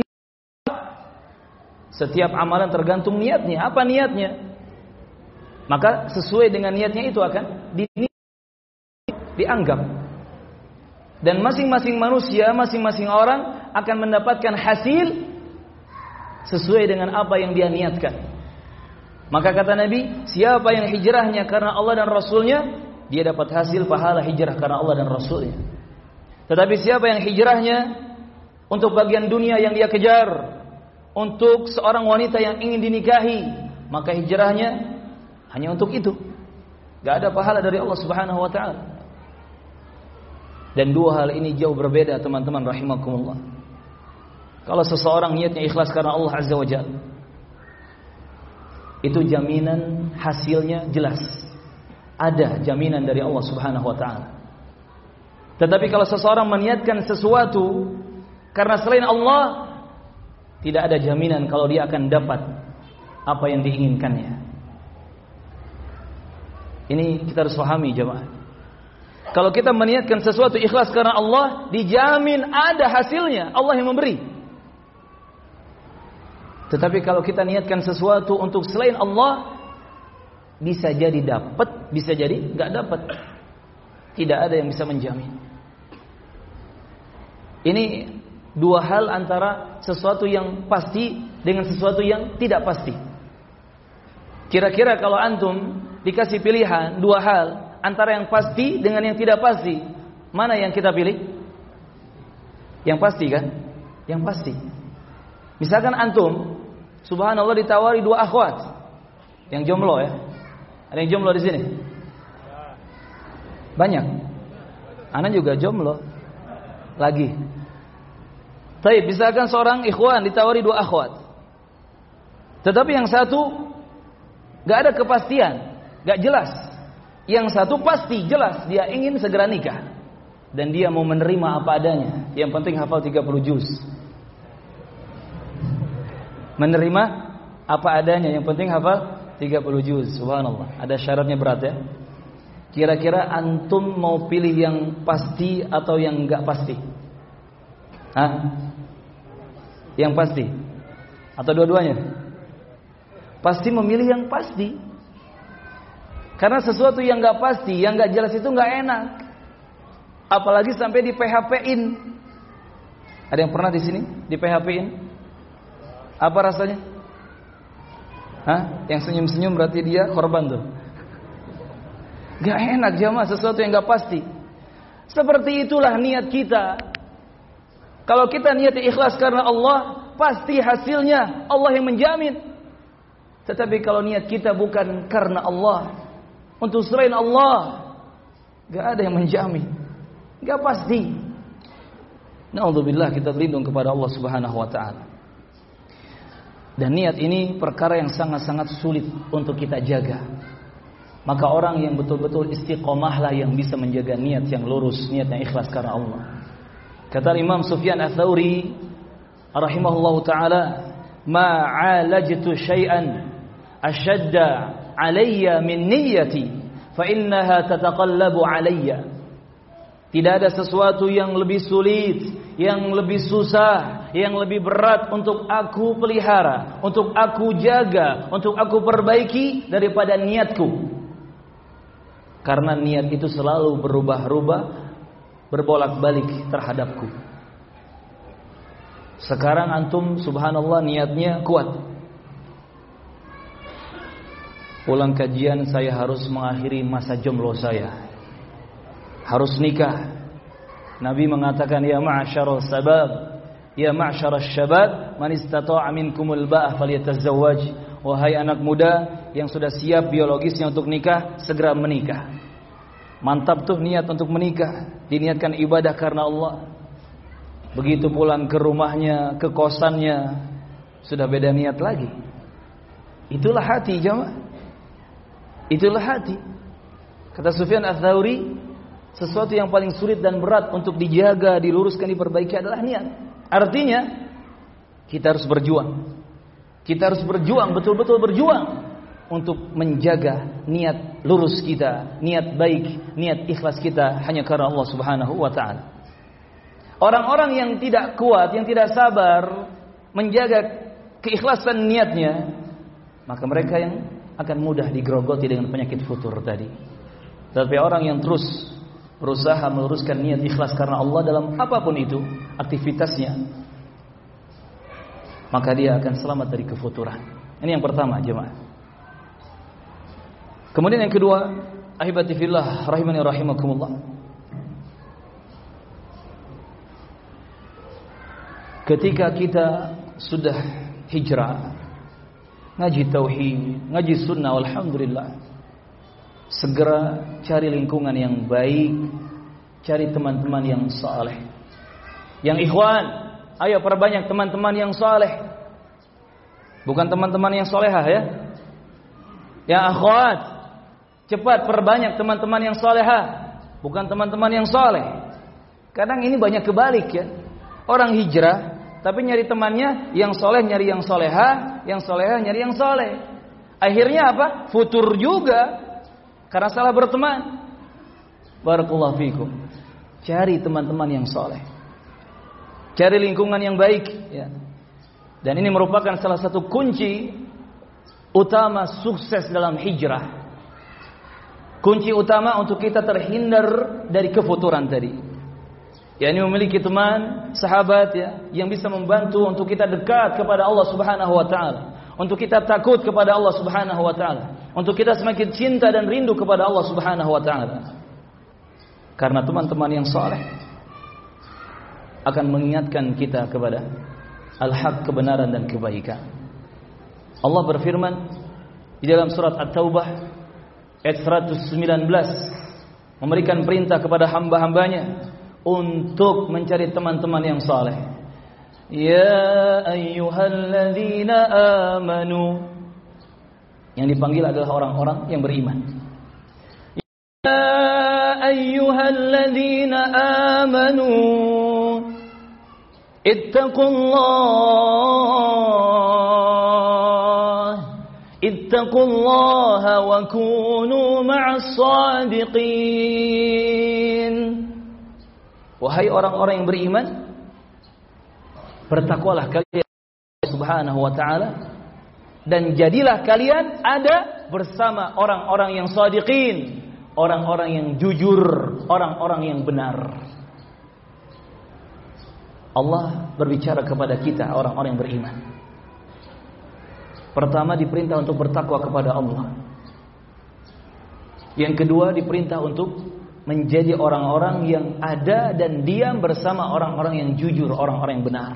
Setiap amalan tergantung niatnya. Apa niatnya? Maka sesuai dengan niatnya itu akan dianggap. Dan masing-masing manusia, masing-masing orang akan mendapatkan hasil sesuai dengan apa yang dia niatkan. Maka kata Nabi, siapa yang hijrahnya karena Allah dan Rasulnya, dia dapat hasil pahala hijrah karena Allah dan Rasulnya. Tetapi siapa yang hijrahnya untuk bagian dunia yang dia kejar, untuk seorang wanita yang ingin dinikahi, maka hijrahnya hanya untuk itu. Gak ada pahala dari Allah Subhanahu wa ta'ala. Dan dua hal ini jauh berbeda, teman-teman rahimakumullah. Kalau seseorang niatnya ikhlas karena Allah Azza wa Jalla, itu jaminan hasilnya jelas. Ada jaminan dari Allah Subhanahu wa ta'ala. Tetapi kalau seseorang meniatkan sesuatu karena selain Allah, tidak ada jaminan kalau dia akan dapat apa yang diinginkannya. Ini kita harus pahami jemaah. Kalau kita meniatkan sesuatu ikhlas karena Allah, dijamin ada hasilnya, Allah yang memberi. Tetapi kalau kita niatkan sesuatu untuk selain Allah, bisa jadi dapat, bisa jadi enggak dapat. Tidak ada yang bisa menjamin. Ini dua hal antara sesuatu yang pasti dengan sesuatu yang tidak pasti. Kira-kira kalau antum dikasih pilihan dua hal antara yang pasti dengan yang tidak pasti, mana yang kita pilih? Yang pasti kan? Yang pasti. Misalkan antum, subhanallah, ditawari dua akhwat yang jomblo ya. Ada yang jomblo di sini? Banyak. Ana juga jomblo. Lagi. Baik, misalkan seorang ikhwan ditawari dua akhwat. Tetapi yang satu gak ada kepastian, gak jelas. Yang satu pasti jelas, dia ingin segera nikah dan dia mau menerima apa adanya. Yang penting hafal 30 juz. Menerima apa adanya, yang penting hafal 30 juz. Subhanallah. Ada syaratnya berat ya. Kira-kira antum mau pilih yang pasti atau yang enggak pasti? Hah? Yang pasti atau dua-duanya? Pasti memilih yang pasti. Karena sesuatu yang enggak pasti, yang enggak jelas itu enggak enak. Apalagi sampai di PHP-in. Ada yang pernah di sini di PHP-in? Apa rasanya? Hah? Yang senyum-senyum berarti dia korban tuh. Gak enak jamaah, sesuatu yang gak pasti. Seperti itulah niat kita. Kalau kita niatnya ikhlas karena Allah, pasti hasilnya Allah yang menjamin. Tetapi kalau niat kita bukan karena Allah, untuk selain Allah, gak ada yang menjamin. Gak pasti. Na'udzubillah, kita berlindung kepada Allah Subhanahu wa ta'ala. Dan niat ini perkara yang sangat-sangat sulit untuk kita jaga. Maka orang yang betul-betul istiqomahlah yang bisa menjaga niat yang lurus, niat yang ikhlas karena Allah. Kata Imam Sufyan Ats-Tsauri rahimahullahu taala, "Ma 'alajtu syai'an ashadda 'alayya min niyyati, fa innaha tataqallabu 'alayya." Tidak ada sesuatu yang lebih sulit, yang lebih susah, yang lebih berat untuk aku pelihara, untuk aku jaga, untuk aku perbaiki daripada niatku. Karena niat itu selalu berubah-ubah, berbolak-balik terhadapku. Sekarang antum subhanallah niatnya kuat. Pulang kajian saya harus mengakhiri masa jomblo saya. Harus nikah. Nabi mengatakan, ya ma'syarul sabab, ya ma'syarul syabab, man istata'a minkumul ba'ah falyatazawwaj. Wahai anak muda yang sudah siap biologisnya untuk nikah, segera menikah. Mantap tuh niat untuk menikah, diniatkan ibadah karena Allah. Begitu pulang ke rumahnya, ke kosannya, sudah beda niat lagi. Itulah hati, jamaah. Itulah hati. Kata Sufyan Ats-Tsauri, sesuatu yang paling sulit dan berat untuk dijaga, diluruskan, diperbaiki adalah niat. Artinya kita harus berjuang. Kita harus berjuang, betul-betul berjuang untuk menjaga niat lurus kita, niat baik, niat ikhlas kita hanya karena Allah Subhanahu wa taala. Orang-orang yang tidak kuat, yang tidak sabar menjaga keikhlasan niatnya, maka mereka yang akan mudah digerogoti dengan penyakit futur tadi. Tapi orang yang terus berusaha meluruskan niat ikhlas karena Allah dalam apapun itu aktivitasnya, maka dia akan selamat dari kefuturan. Ini yang pertama, jemaah. Kemudian yang kedua, ahibati fillah rahimani rahimakumullah. Ketika kita sudah hijrah, ngaji tauhid, ngaji sunnah, alhamdulillah, segera cari lingkungan yang baik, cari teman-teman yang saleh. Yang ikhwan, ayo perbanyak teman-teman yang saleh. Bukan teman-teman yang solehah ya. Ya akhwat, cepat perbanyak teman-teman yang solehah, bukan teman-teman yang soleh. Kadang ini banyak kebalik ya. Orang hijrah, tapi nyari temannya yang soleh, nyari yang solehah, yang solehah nyari yang soleh. Akhirnya apa? Futur juga karena salah berteman. Barakallahu fikum. Cari teman-teman yang soleh, cari lingkungan yang baik ya. Dan ini merupakan salah satu kunci utama sukses dalam hijrah. Kunci utama untuk kita terhindar dari kefuturan tadi. yakni memiliki teman, sahabat ya, yang bisa membantu untuk kita dekat kepada Allah Subhanahu wa taala, untuk kita takut kepada Allah Subhanahu wa taala, untuk kita semakin cinta dan rindu kepada Allah Subhanahu wa taala. Karena teman-teman yang saleh akan mengingatkan kita kepada al-haq, kebenaran dan kebaikan. Allah berfirman di dalam surat At-Taubah ayat 119, memberikan perintah kepada hamba-hambanya untuk mencari teman-teman yang saleh. Ya ayyuhalladzina amanu, yang dipanggil adalah orang-orang yang beriman. Ya ayyuhalladzina amanu ittaqullaha wa kunu ma'as shadiqin. Wahai orang-orang yang beriman, bertakwalah kalian Subhanahu wa taala dan jadilah kalian ada bersama orang-orang yang shadiqin, orang-orang yang jujur, orang-orang yang benar. Allah berbicara kepada kita orang-orang yang beriman. Pertama diperintah untuk bertakwa kepada Allah. Yang kedua diperintah untuk menjadi orang-orang yang ada dan diam bersama orang-orang yang jujur, orang-orang yang benar.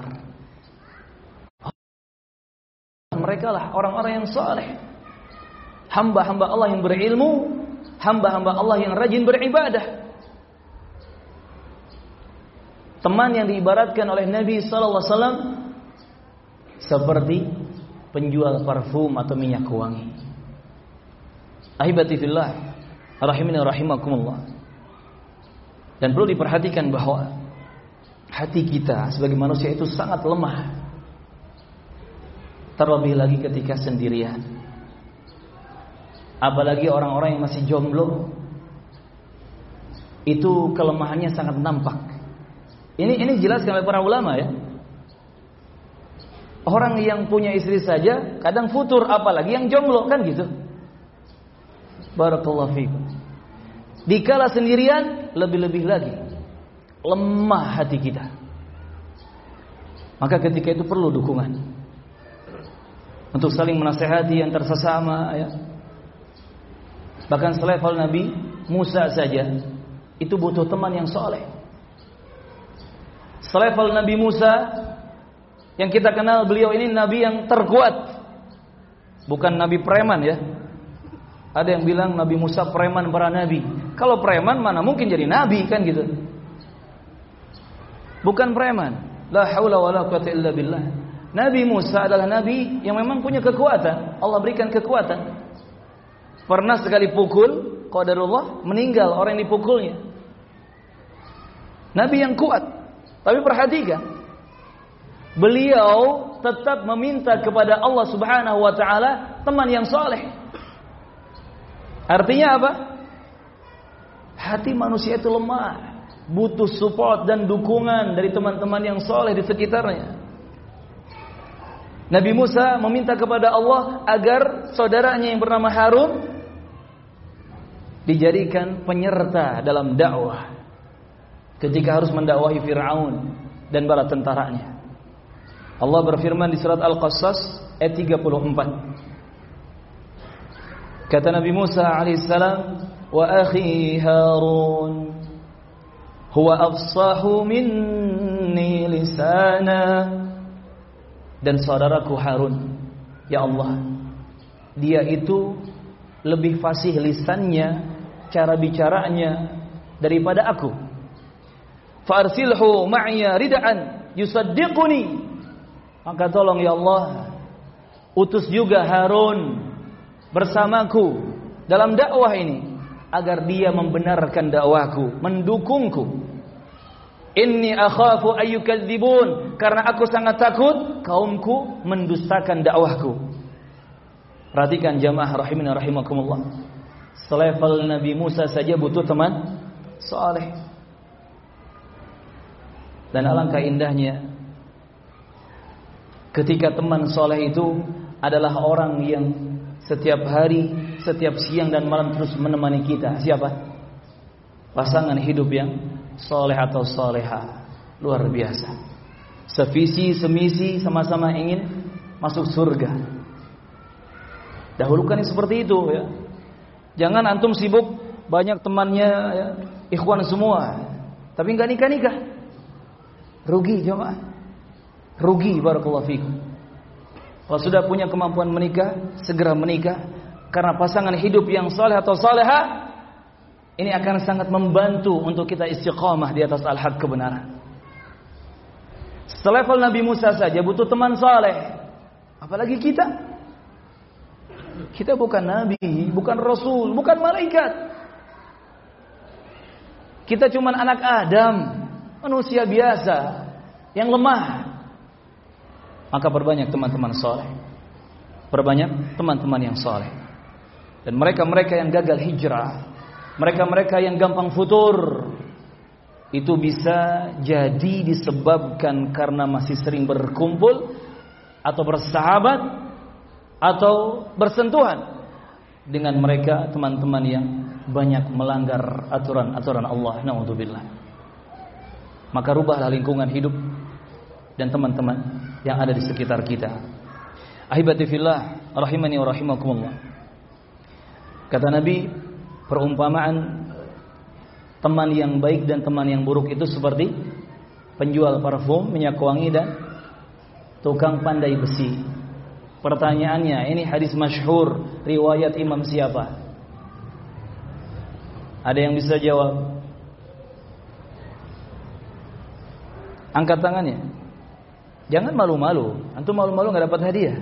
Mereka lah orang-orang yang saleh, hamba-hamba Allah yang berilmu, hamba-hamba Allah yang rajin beribadah. Teman yang diibaratkan oleh Nabi sallallahu alaihi wasallam seperti penjual parfum atau minyak wangi. Ahibati fillah, rahimani rahimakumullah. Dan perlu diperhatikan bahwa hati kita sebagai manusia itu sangat lemah, terlebih lagi ketika sendirian. Apalagi orang-orang yang masih jomblo, itu kelemahannya sangat nampak. Ini dijelaskan oleh para ulama ya. Orang yang punya istri saja kadang futur, apalagi yang jomblo, kan gitu. Barakallahu fiikum. Dikala sendirian lebih-lebih lagi lemah hati kita. Maka ketika itu perlu dukungan untuk saling menasehati antar sesama ya. Bahkan selevel Nabi Musa saja itu butuh teman yang soleh. Selevel Nabi Musa yang kita kenal, beliau ini nabi yang terkuat, bukan nabi preman ya. Ada yang bilang Nabi Musa preman para nabi. Kalau preman mana mungkin jadi nabi kan gitu. Bukan preman. La haula wala quwwata illa billah. Nabi Musa adalah nabi yang memang punya kekuatan. Allah berikan kekuatan. Pernah sekali pukul, qadarullah, meninggal orang yang dipukulnya. Nabi yang kuat. Tapi perhatikan, beliau tetap meminta kepada Allah Subhanahu wa taala teman yang soleh. Artinya apa? Hati manusia itu lemah, butuh support dan dukungan dari teman-teman yang soleh di sekitarnya. Nabi Musa meminta kepada Allah agar saudaranya yang bernama Harun dijadikan penyerta dalam dakwah ketika harus mendakwahi Fir'aun dan bala tentaranya. Allah berfirman di surat Al-Qasas ayat 34. Kata Nabi Musa alaihissalam, wa akhi Harun huwa afsahu minni lisana. Dan saudaraku Harun, ya Allah, dia itu lebih fasih lisannya, cara bicaranya daripada aku. Farsilhu ma'ya rid'an yusaddiquni. Maka tolong ya Allah, utus juga Harun bersamaku dalam dakwah ini agar dia membenarkan dakwahku, mendukungku. Inni akhafu ayyukadzibun, karena aku sangat takut kaumku mendustakan dakwahku. Perhatikan jamaah rahimina rahimakumullah. Selevel Nabi Musa saja butuh teman saleh. Dan alangkah indahnya ketika teman saleh itu adalah orang yang setiap hari, setiap siang dan malam terus menemani kita. Siapa? Pasangan hidup yang soleh atau soleha. Luar biasa. Sevisi, semisi, sama-sama ingin masuk surga. Dahulukan yang seperti itu ya. Jangan antum sibuk banyak temannya ya, ikhwan semua, tapi enggak nikah-nikah. Rugi jemaah. Rugi, barakallahu fikum. Kalau sudah punya kemampuan menikah, segera menikah, karena pasangan hidup yang soleh atau soleha ini akan sangat membantu untuk kita istiqamah di atas al-haq kebenaran. Selevel Nabi Musa saja butuh teman saleh. Apalagi kita? Kita bukan nabi, bukan rasul, bukan malaikat. Kita cuma anak Adam, manusia biasa yang lemah. Maka perbanyak teman-teman saleh. Perbanyak teman-teman yang saleh. Dan mereka-mereka yang gagal hijrah, mereka-mereka yang gampang futur, itu bisa jadi disebabkan karena masih sering berkumpul atau bersahabat atau bersentuhan dengan mereka teman-teman yang banyak melanggar aturan-aturan Allah. Na'udzubillah. Maka rubahlah lingkungan hidup dan teman-teman yang ada di sekitar kita. Ahibati fillah, rahimani wa rahimakumullah. Kata Nabi, perumpamaan teman yang baik dan teman yang buruk itu seperti penjual parfum, minyak wangi dan tukang pandai besi. Pertanyaannya, ini hadis masyhur riwayat Imam siapa? Ada yang bisa jawab? Angkat tangannya. Jangan malu-malu. Antum malu-malu enggak dapat hadiah.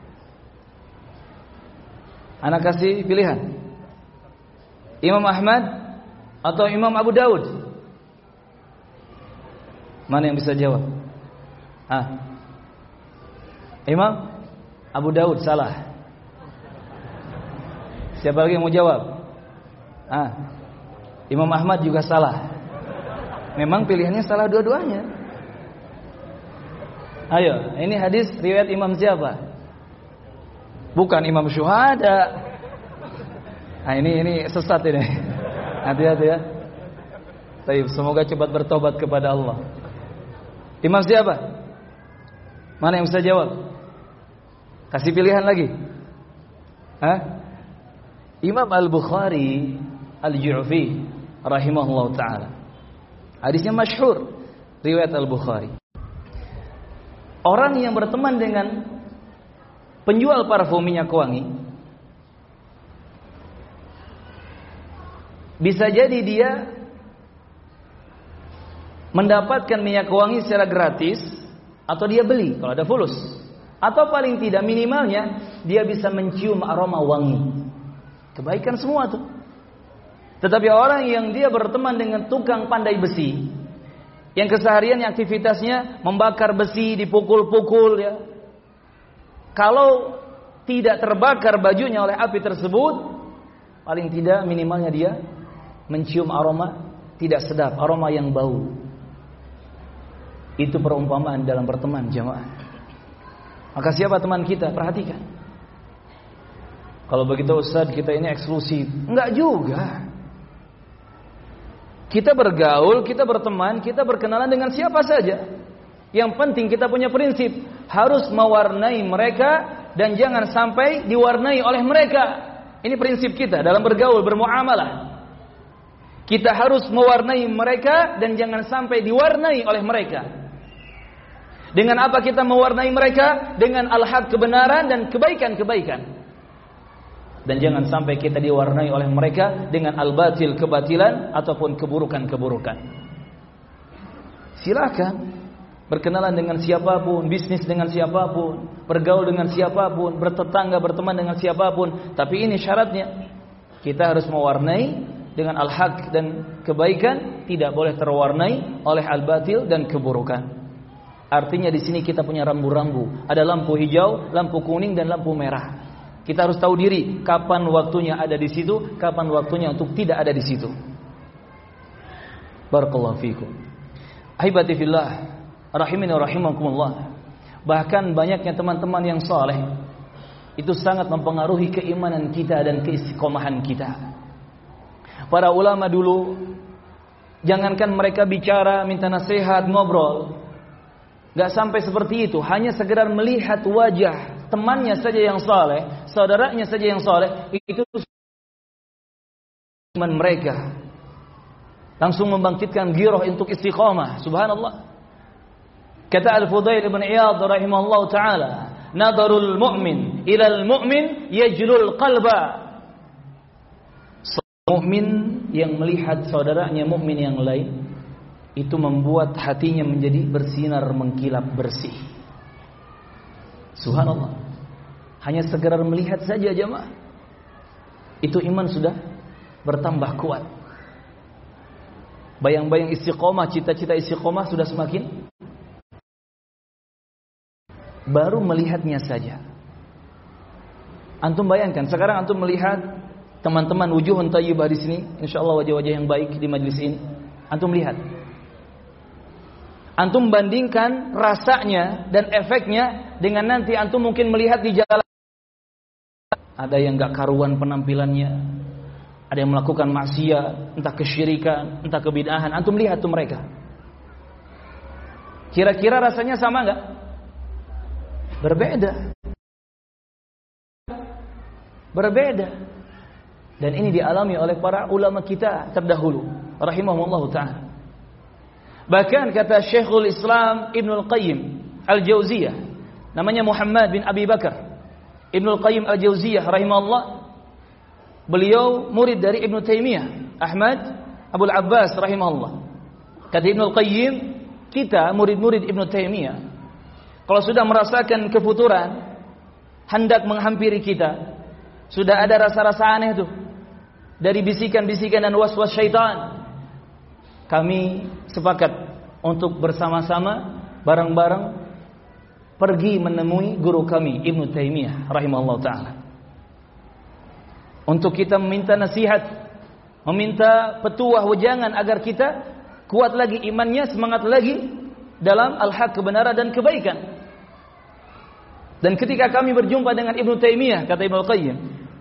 Anak kasih pilihan. Imam Ahmad atau Imam Abu Daud? Mana yang bisa jawab? Imam Abu Daud salah. Siapa lagi yang mau jawab? Imam Ahmad juga salah. Memang pilihannya salah dua-duanya. Ayo, ini hadis riwayat Imam siapa? Bukan Imam Syuhada. Ini sesat ini. Hati-hati ya. Baik, semoga cepat bertobat kepada Allah. Imam siapa? Mana yang bisa jawab? Kasih pilihan lagi. Imam Al-Bukhari Al-Ju'fi rahimahullah ta'ala. Hadisnya masyhur, riwayat Al-Bukhari. Orang yang berteman dengan penjual parfum minyak wangi, Bisa jadi dia mendapatkan minyak wangi secara gratis, atau dia beli kalau ada fulus, atau paling tidak minimalnya dia bisa mencium aroma wangi. Kebaikan semua tuh. Tetapi orang yang dia berteman dengan tukang pandai besi, yang kesehariannya aktivitasnya membakar besi, dipukul-pukul ya, kalau tidak terbakar bajunya oleh api tersebut, paling tidak minimalnya dia mencium aroma tidak sedap, aroma yang bau. Itu perumpamaan dalam berteman, jamaah. Maka siapa teman kita? Perhatikan. Kalau begitu Ustaz, kita ini eksklusif. Enggak juga. Kita bergaul, kita berteman, kita berkenalan dengan siapa saja. Yang penting kita punya prinsip, harus mewarnai mereka dan jangan sampai diwarnai oleh mereka. Ini prinsip kita dalam bergaul, bermuamalah. Kita harus mewarnai mereka dan jangan sampai diwarnai oleh mereka. Dengan apa kita mewarnai mereka? Dengan al-haq, kebenaran dan kebaikan-kebaikan. Dan jangan sampai kita diwarnai oleh mereka dengan al-batil, kebatilan ataupun keburukan-keburukan. Silakan berkenalan dengan siapapun, bisnis dengan siapapun, bergaul dengan siapapun, bertetangga, berteman dengan siapapun. Tapi ini syaratnya, kita harus mewarnai dengan al-haq dan kebaikan, tidak boleh terwarnai oleh al-batil dan keburukan. Artinya di sini kita punya rambu-rambu, ada lampu hijau, lampu kuning dan lampu merah. Kita harus tahu diri kapan waktunya ada di situ, kapan waktunya untuk tidak ada di situ. Barakallahu fiikum. Ahibati fillah, rahimani wa rahimakumullah. Bahkan banyaknya teman-teman yang saleh itu sangat mempengaruhi keimanan kita dan keistiqomahan kita. Para ulama dulu, jangankan mereka bicara, minta nasihat, ngobrol, gak sampai seperti itu. Hanya sekedar melihat wajah temannya saja yang saleh, saudaranya saja yang saleh, itu iman mereka langsung membangkitkan ghirah untuk istiqamah. Subhanallah. Kata Al-Fudail ibn Iyad rahimahullah ta'ala, nadarul mu'min ilal mu'min yajlul qalba. Mukmin yang melihat saudaranya mukmin yang lain, itu membuat hatinya menjadi bersinar, mengkilap bersih. Subhanallah. Hanya sekedar melihat saja jemaah, itu iman sudah bertambah kuat. Bayang-bayang istiqomah, cita-cita istiqomah sudah semakin. Baru melihatnya saja. Antum bayangkan, sekarang antum melihat teman-teman wujuhun thayyibah di sini, insyaallah wajah-wajah yang baik di majlis ini. Antum lihat. Antum bandingkan rasanya dan efeknya dengan nanti antum mungkin melihat di jalan. Ada yang gak karuan penampilannya, ada yang melakukan maksiat, entah kesyirikan, entah kebid'ahan. Antum lihat tuh mereka. Kira-kira rasanya sama gak? Berbeda. Dan ini dialami oleh para ulama kita terdahulu, rahimahumullah ta'ala. Bahkan kata Syekhul Islam Ibnul Qayyim Al-Jauziyah, namanya Muhammad bin Abi Bakar Ibnul Qayyim Al-Jauziyah rahimahullah, beliau murid dari Ibnu Taimiyah, Ahmad Abul Abbas rahimahullah. Kata Ibnul Qayyim, kita murid-murid Ibnu Taimiyah, kalau sudah merasakan kefuturan hendak menghampiri kita, sudah ada rasa-rasa aneh tuh dari bisikan-bisikan dan was-was syaitan, kami sepakat untuk bersama-sama bareng-bareng pergi menemui guru kami Ibnu Taimiyah rahimahullah ta'ala, untuk kita meminta nasihat, meminta petuah, wejangan agar kita kuat lagi imannya, semangat lagi dalam al-haq, kebenaran dan kebaikan. Dan ketika kami berjumpa dengan Ibnu Taimiyah, kata Ibnu Qayyim,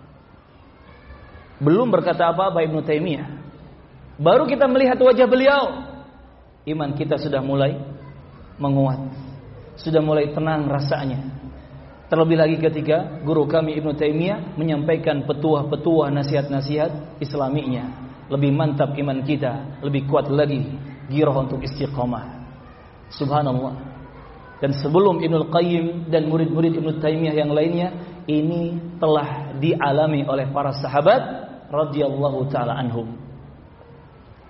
belum berkata apa-apa Ibnu Taimiyah, baru kita melihat wajah beliau, iman kita sudah mulai menguat, sudah mulai tenang rasanya. Terlebih lagi ketika guru kami Ibnu Taimiyah menyampaikan petuah-petuah, nasihat-nasihat islaminya, lebih mantap iman kita, lebih kuat lagi girah untuk istiqamah. Subhanallah. Dan sebelum Ibnul Qayyim dan murid-murid Ibnu Taimiyah yang lainnya, ini telah dialami oleh para sahabat radhiyallahu taala anhum.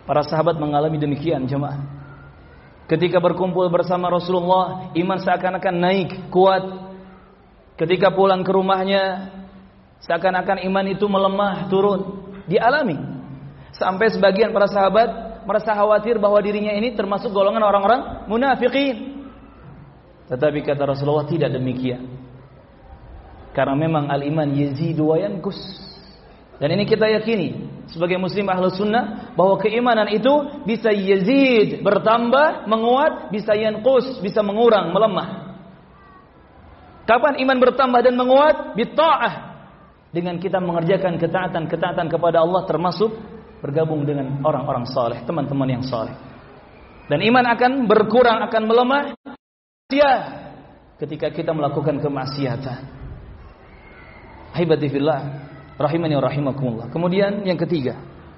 Para sahabat mengalami demikian, jemaah. Ketika berkumpul bersama Rasulullah, iman seakan-akan naik, kuat. Ketika pulang ke rumahnya, seakan-akan iman itu melemah, turun. Dialami. Sampai sebagian para sahabat merasa khawatir bahwa dirinya ini termasuk golongan orang-orang munafikin. Tetapi kata Rasulullah, tidak demikian. Karena memang al-iman yazidu wa yanqus. Dan ini kita yakini sebagai muslim ahlus sunnah bahwa keimanan itu bisa yazid, bertambah, menguat, bisa yanqus, bisa mengurang, melemah. Kapan iman bertambah dan menguat? Bitta'ah, dengan kita mengerjakan ketaatan-ketaatan kepada Allah, termasuk bergabung dengan orang-orang saleh, teman-teman yang saleh. Dan iman akan berkurang, akan melemah ketika kita melakukan kemaksiatan. Ahibati fillah, rahimani wa rahimakumullah. Kemudian yang ketiga,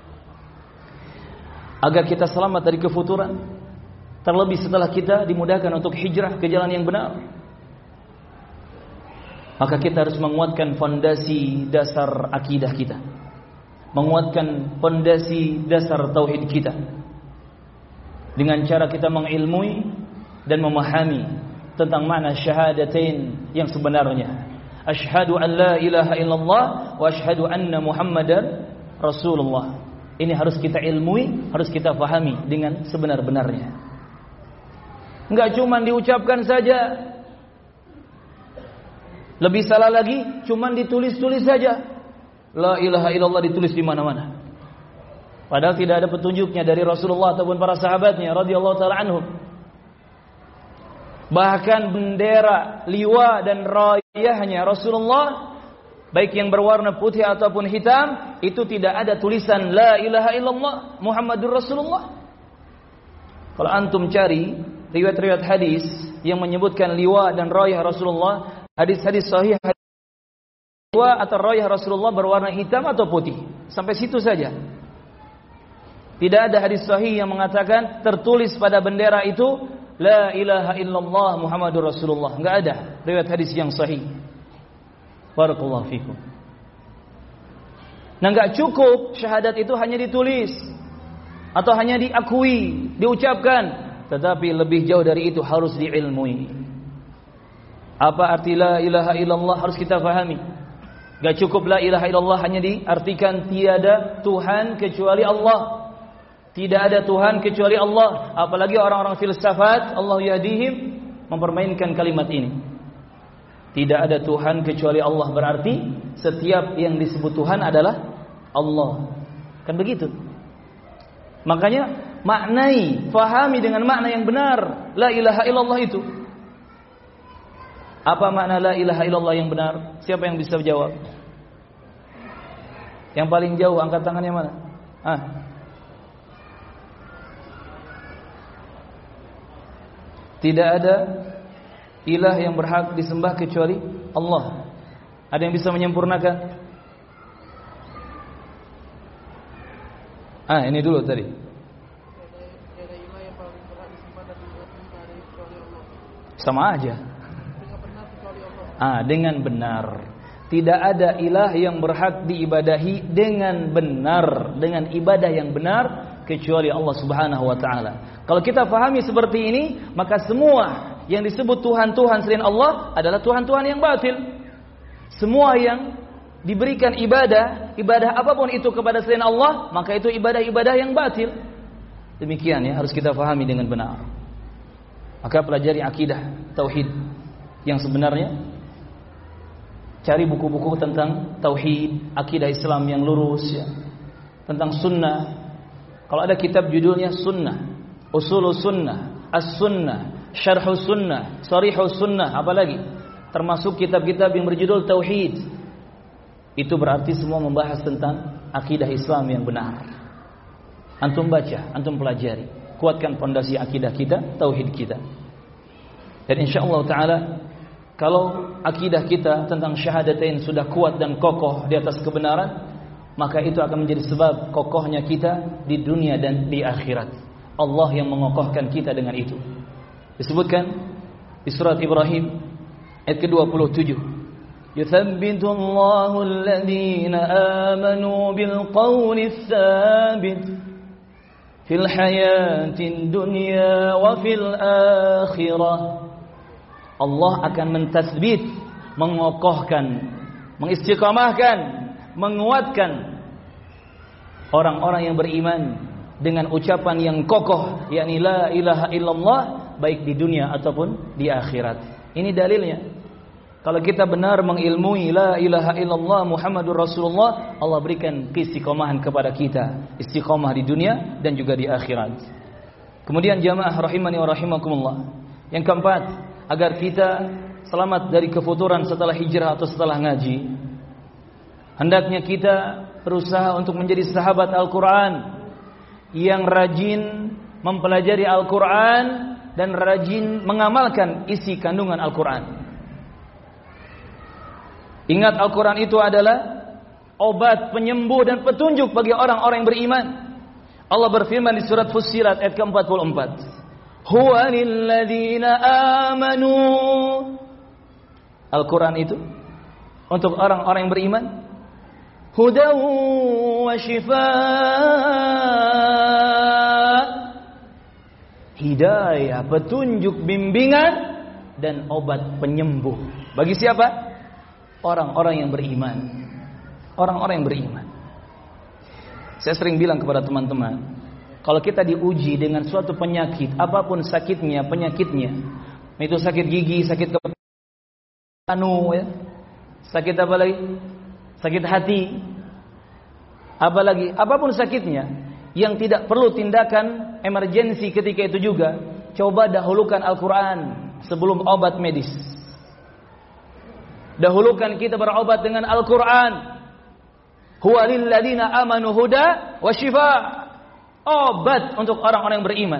agar kita selamat dari kefuturan, terlebih setelah kita dimudahkan untuk hijrah ke jalan yang benar, maka kita harus menguatkan fondasi dasar akidah kita, menguatkan fondasi dasar tauhid kita, dengan cara kita mengilmui dan memahami tentang makna syahadatain yang sebenarnya. Asyhadu an la ilaha illallah wa asyhadu anna Muhammadan Rasulullah. Ini harus kita ilmui, harus kita fahami dengan sebenar-benarnya. Enggak cuma diucapkan saja. Lebih salah lagi, cuma ditulis-tulis saja. La ilaha illallah ditulis di mana-mana. Padahal tidak ada petunjuknya dari Rasulullah ataupun para sahabatnya radhiyallahu taala anhum. Bahkan bendera, liwa dan rayahnya Rasulullah, baik yang berwarna putih ataupun hitam, itu tidak ada tulisan la ilaha illallah Muhammadur Rasulullah. Kalau antum cari riwayat-riwayat hadis yang menyebutkan liwa dan rayah Rasulullah, hadis-hadis sahih, liwa atau rayah Rasulullah berwarna hitam atau putih, sampai situ saja. Tidak ada hadis sahih yang mengatakan tertulis pada bendera itu la ilaha illallah Muhammadur Rasulullah. Enggak ada riwayat hadis yang sahih. Barakallahu fikum. Nah, enggak cukup syahadat itu hanya ditulis atau hanya diakui, diucapkan, tetapi lebih jauh dari itu harus diilmui. Apa arti la ilaha illallah harus kita fahami. Enggak cukup la ilaha illallah hanya diartikan tiada Tuhan kecuali Allah. Tidak ada Tuhan kecuali Allah. Apalagi orang-orang filsafat, Allah yahdihim, mempermainkan kalimat ini. Tidak ada Tuhan kecuali Allah, berarti setiap yang disebut Tuhan adalah Allah. Kan begitu. Makanya maknai, fahami dengan makna yang benar la ilaha illallah itu. Apa makna la ilaha illallah yang benar? Siapa yang bisa jawab? Yang paling jauh angkat tangannya mana? Tidak ada ilah yang berhak disembah kecuali Allah. Ada yang bisa menyempurnakan? Ini dulu tadi. Sama aja. Dengan benar. Tidak ada ilah yang berhak diibadahi dengan benar, dengan ibadah yang benar kecuali Allah Subhanahu wa taala. Kalau kita fahami seperti ini, maka semua yang disebut Tuhan-Tuhan selain Allah adalah Tuhan-Tuhan yang batil. Semua yang diberikan ibadah apapun itu kepada selain Allah, maka itu ibadah-ibadah yang batil. Demikian ya, harus kita fahami dengan benar. Maka pelajari akidah tauhid yang sebenarnya. Cari buku-buku tentang tauhid, akidah Islam yang lurus ya. Tentang sunnah. Kalau ada kitab judulnya sunnah, usulus sunnah, as-sunnah, syarhus sunnah, sharihus sunnah, apalagi termasuk kitab-kitab yang berjudul tauhid, itu berarti semua membahas tentang akidah Islam yang benar. Antum baca, antum pelajari, kuatkan fondasi akidah kita, tauhid kita. Dan insyaallah taala kalau akidah kita tentang syahadatain sudah kuat dan kokoh di atas kebenaran, maka itu akan menjadi sebab kokohnya kita di dunia dan di akhirat. Allah yang mengokohkan kita dengan itu. Disebutkan di surat Ibrahim ayat ke-27. Yuthabbitu Allahu alladhina amanu bil qawli tsabit fil hayatid dunya wa fil akhirah. Allah akan mentasbit, mengokohkan, mengistiqamahkan, menguatkan orang-orang yang beriman dengan ucapan yang kokoh, yakni la ilaha illallah, baik di dunia ataupun di akhirat. Ini dalilnya. Kalau kita benar mengilmui la ilaha illallah Muhammadur Rasulullah, Allah berikan keistiqomahan kepada kita, istiqomah di dunia dan juga di akhirat. Kemudian jamaah rahimani wa rahimakumullah, yang keempat, agar kita selamat dari kefuturan setelah hijrah atau setelah ngaji, hendaknya kita berusaha untuk menjadi sahabat Al-Quran yang rajin mempelajari Al-Quran dan rajin mengamalkan isi kandungan Al-Quran. Ingat, Al-Quran itu adalah obat, penyembuh dan petunjuk bagi orang-orang yang beriman. Allah berfirman di surat Fussilat ayat ke-44, huwa lilladzina amanu. Al-Quran itu untuk orang-orang yang beriman, hudaw wa shifaa, hidayah, petunjuk, bimbingan dan obat penyembuh. Bagi siapa? Orang-orang yang beriman. Orang-orang yang beriman. Saya sering bilang kepada teman-teman, kalau kita diuji dengan suatu penyakit, apapun sakitnya, penyakitnya, itu sakit gigi, sakit kepala, ya, sakit apa lagi? Sakit hati, apalagi, apapun sakitnya, yang tidak perlu tindakan emergensi ketika itu juga, coba dahulukan Al-Quran sebelum obat medis. Dahulukan kita berobat dengan Al-Quran. Huwa lilladzina amanu huda wa shifaa, obat untuk orang-orang yang beriman.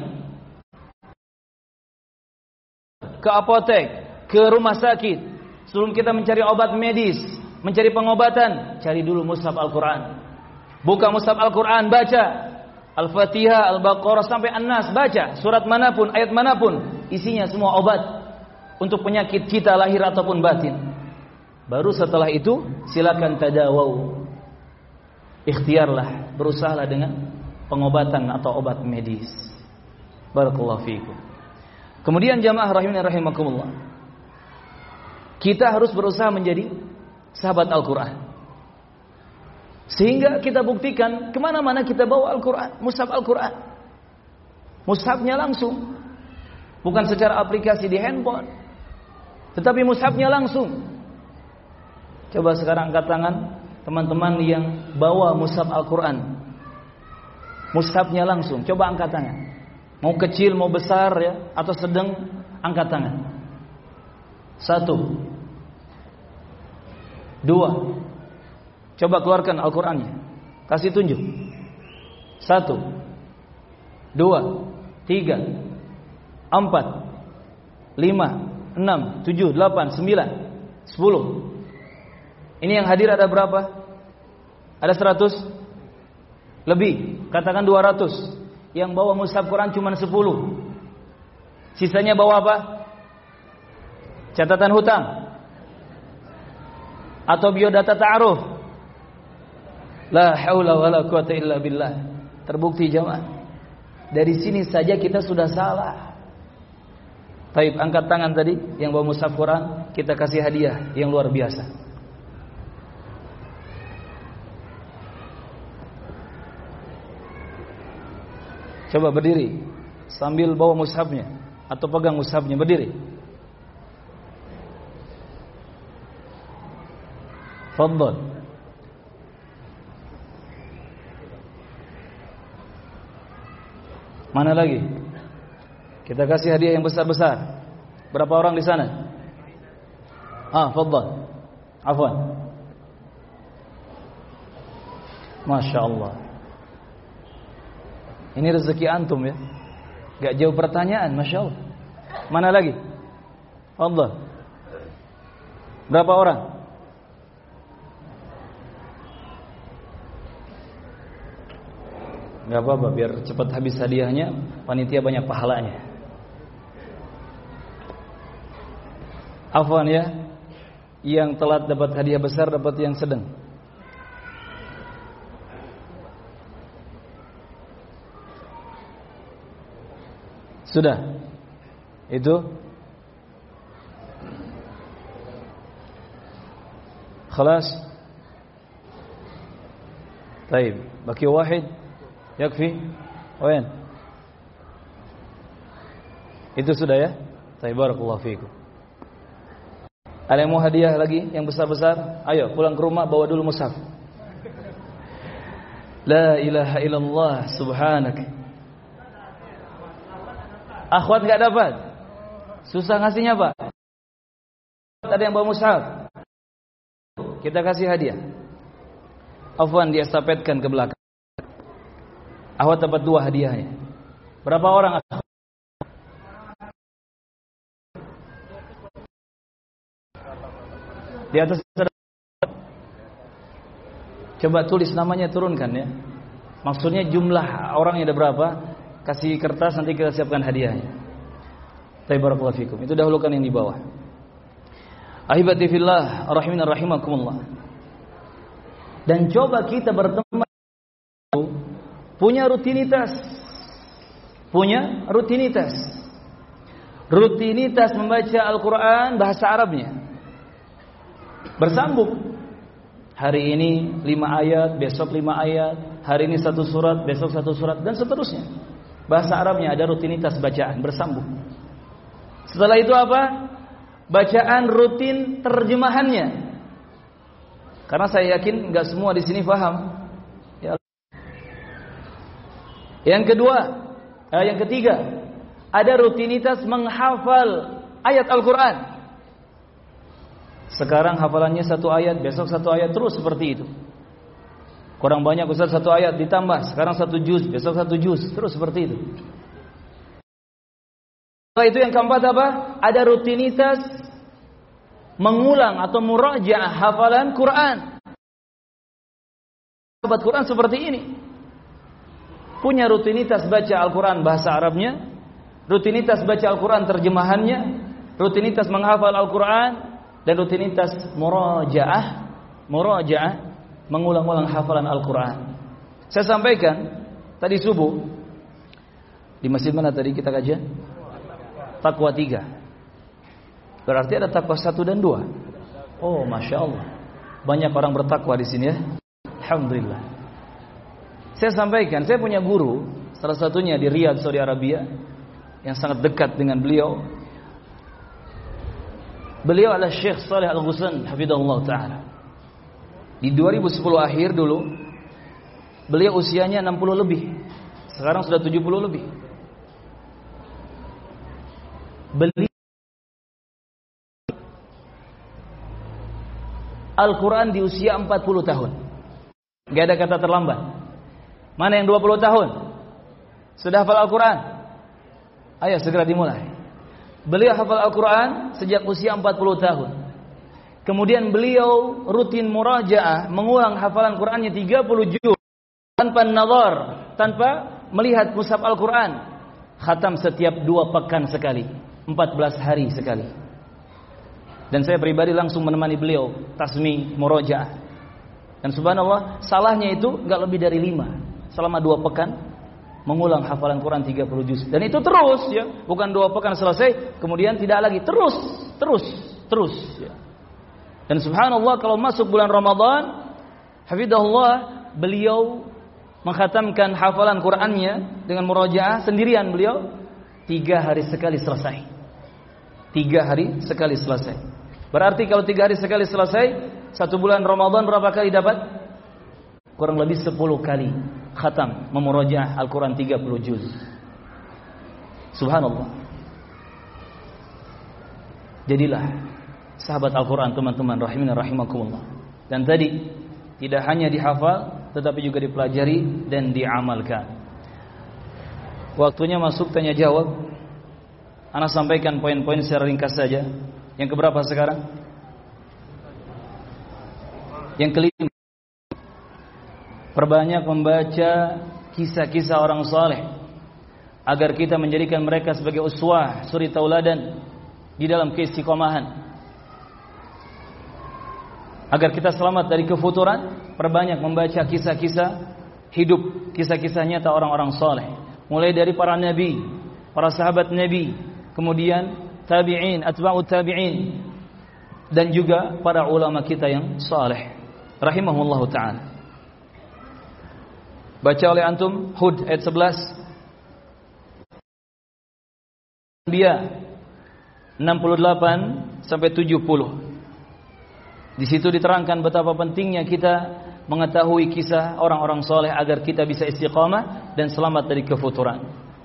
Ke apotek, ke rumah sakit, sebelum kita mencari obat medis, mencari pengobatan, cari dulu mushaf Al-Quran. Buka mushaf Al-Quran, baca Al-Fatihah, Al-Baqarah sampai An-Nas, baca surat manapun, ayat manapun, isinya semua obat untuk penyakit kita lahir ataupun batin. Baru setelah itu silakan tadawau, ikhtiarlah, berusahalah dengan pengobatan atau obat medis. Barakallahu fiikum. Kemudian jamaah rahimani rahimakumullah, kita harus berusaha menjadi sahabat Al-Quran, sehingga kita buktikan kemana-mana kita bawa Al-Quran, mushaf Al-Quran, mushafnya langsung, bukan secara aplikasi di handphone, tetapi mushafnya langsung. Coba sekarang angkat tangan teman-teman yang bawa mushaf Al-Quran, mushafnya langsung, coba angkat tangan. Mau kecil, mau besar ya, atau sedang, angkat tangan. 1, 2, coba keluarkan Al-Qurannya, kasih tunjuk. 1, 2, 3, 4, 5, 6, 7, 8, 9, 10. Ini yang hadir ada berapa? Ada 100? Lebih, katakan 200. Yang bawa mushaf Quran cuma 10. Sisanya bawa apa? Catatan hutang atau biodata ta'aruf. La haula wala quwata illa billah. Terbukti jamaah, dari sini saja kita sudah salah. Taib, angkat tangan tadi yang bawa mushaf Quran, kita kasih hadiah yang luar biasa. Coba berdiri sambil bawa mushafnya atau pegang mushafnya, berdiri. Fadhal. Mana lagi? Kita kasih hadiah yang besar-besar. Berapa orang di sana? Fadhal. Afwan. Masya Allah. Ini rezeki antum ya. Gak jauh pertanyaan, Masya Allah. Mana lagi? Allah. Berapa orang? Gak apa-apa, biar cepat habis hadiahnya, panitia banyak pahalanya. Afwan ya, yang telat dapat hadiah besar, dapat yang sedang. Sudah. Itu خلاص. طيب بقي واحد يكفي. وين؟ Itu sudah ya? Baik, barakallahu fiikum. Ada yang mau hadiah lagi yang besar-besar? Ayo pulang ke rumah bawa dulu mushaf. La ilaha illallah subhanak. Akhwat enggak dapat? Susah ngasihnya, Pak. Ada yang bawa mushaf? Kita kasih hadiah. Afwan diestafetkan ke belakang. Akhwat dapat 2 hadiahnya. Berapa orang? Di atas. Coba tulis namanya, turunkan ya. Maksudnya jumlah orangnya ada berapa? Kasih kertas, nanti kita siapkan hadiahnya. Barakallahu fikum. Itu dahulukan yang di bawah. Ahibati fillah, rahimin rahimakumullah. Dan coba kita berteman punya rutinitas. Rutinitas membaca Al-Qur'an bahasa Arabnya. Bersambung. Hari ini 5 ayat, besok 5 ayat, hari ini 1 surat, besok 1 surat, dan seterusnya. Bahasa Arabnya ada rutinitas bacaan bersambung. Setelah itu apa? Bacaan rutin terjemahannya. Karena saya yakin enggak semua di sini paham. Ya. Yang ketiga, ada rutinitas menghafal ayat Al-Qur'an. Sekarang hafalannya 1 ayat, besok 1 ayat, terus seperti itu. Kurang banyak Ustaz 1 ayat ditambah, sekarang 1 juz, besok 1 juz, terus seperti itu. Setelah itu yang keempat apa? Ada rutinitas mengulang atau murajaah hafalan Quran. Sahabat Quran seperti ini. Punya rutinitas baca Al-Quran bahasa Arabnya, rutinitas baca Al-Quran terjemahannya, rutinitas menghafal Al-Quran, dan rutinitas murajaah mengulang-ulang hafalan Al-Quran. Saya sampaikan tadi subuh di masjid mana tadi kita kajian? Taqwa 3. Berarti ada taqwa 1 dan 2. Oh, Masya Allah. Banyak orang bertakwa di sini ya. Alhamdulillah. Saya sampaikan, saya punya guru, salah satunya di Riyadh, Saudi Arabia, yang sangat dekat dengan beliau. Beliau adalah Syekh Saleh Al-Ghuslan, hafizahullah ta'ala. Di 2010 akhir dulu, beliau usianya 60 lebih. Sekarang sudah 70 lebih. Beliau Al-Quran di usia 40 tahun. Gak ada kata terlambat. Mana yang 20 tahun? Sudah hafal Al-Quran? Ayo segera dimulai. Beliau hafal Al-Quran sejak usia 40 tahun. Kemudian beliau rutin murajaah, mengulang hafalan Qurannya 30 juz tanpa nazar, tanpa melihat mushaf Al-Quran. Khatam setiap 2 pekan sekali, 14 hari sekali. Dan saya pribadi langsung menemani beliau tasmi murajaah. Dan subhanallah, salahnya itu enggak lebih dari 5 selama 2 pekan mengulang hafalan Quran 30 juz. Dan itu terus ya, bukan 2 pekan selesai kemudian tidak lagi, terus ya. Dan subhanallah, kalau masuk bulan Ramadan, hafizahullah, beliau mengkhatamkan hafalan Qur'annya dengan murajaah sendirian beliau 3 hari sekali selesai. 3 hari sekali selesai. Berarti kalau 3 hari sekali selesai, 1 bulan Ramadan berapa kali dapat? Kurang lebih 10 kali khatam memurajaah Al-Quran 30 juz. Subhanallah. Jadilah sahabat Al-Quran, teman-teman rahimin rahimakumullah. Dan tadi tidak hanya dihafal, tetapi juga dipelajari dan diamalkan. Waktunya masuk tanya jawab. Ana sampaikan poin-poin secara ringkas saja. Yang keberapa sekarang? Yang kelima. Perbanyak membaca kisah-kisah orang saleh agar kita menjadikan mereka sebagai uswah, suri tauladan di dalam keistiqomahan. Agar kita selamat dari kefuturan, perbanyak membaca kisah-kisah hidup, kisah-kisah nyata orang-orang saleh, mulai dari para nabi, para sahabat Nabi, kemudian tabi'in, atba'ut tabi'in, dan juga para ulama kita yang saleh rahimahullahu taala. Baca oleh antum Hud ayat 11. Dia 68 sampai 70. Di situ diterangkan betapa pentingnya kita mengetahui kisah orang-orang saleh agar kita bisa istiqamah dan selamat dari kefuturan.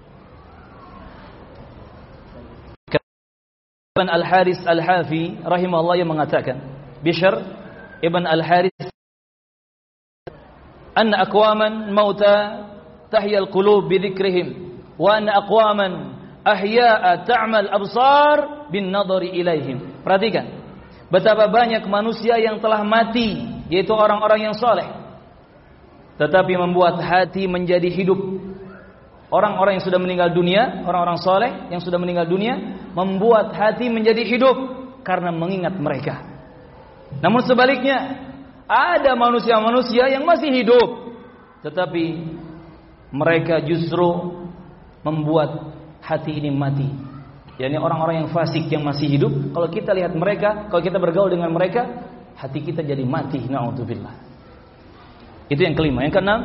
Ibn Al-Haris Al-Hafi rahimahullah yang mengatakan, Bishr Ibn Al-Haris, anna aqwaman mauta tahyal qulub bidzikrihim wa anna aqwaman ahya'a ta'mal absar bin nadari ilaihim. Perhatikan betapa banyak manusia yang telah mati, yaitu orang-orang yang saleh, tetapi membuat hati menjadi hidup. Orang-orang yang sudah meninggal dunia, orang-orang saleh yang sudah meninggal dunia, membuat hati menjadi hidup karena mengingat mereka. Namun sebaliknya, ada manusia-manusia yang masih hidup, tetapi mereka justru membuat hati ini mati. Yani orang-orang yang fasik yang masih hidup, kalau kita lihat mereka, kalau kita bergaul dengan mereka, hati kita jadi mati. Na'udzubillah. Itu yang kelima. Yang keenam,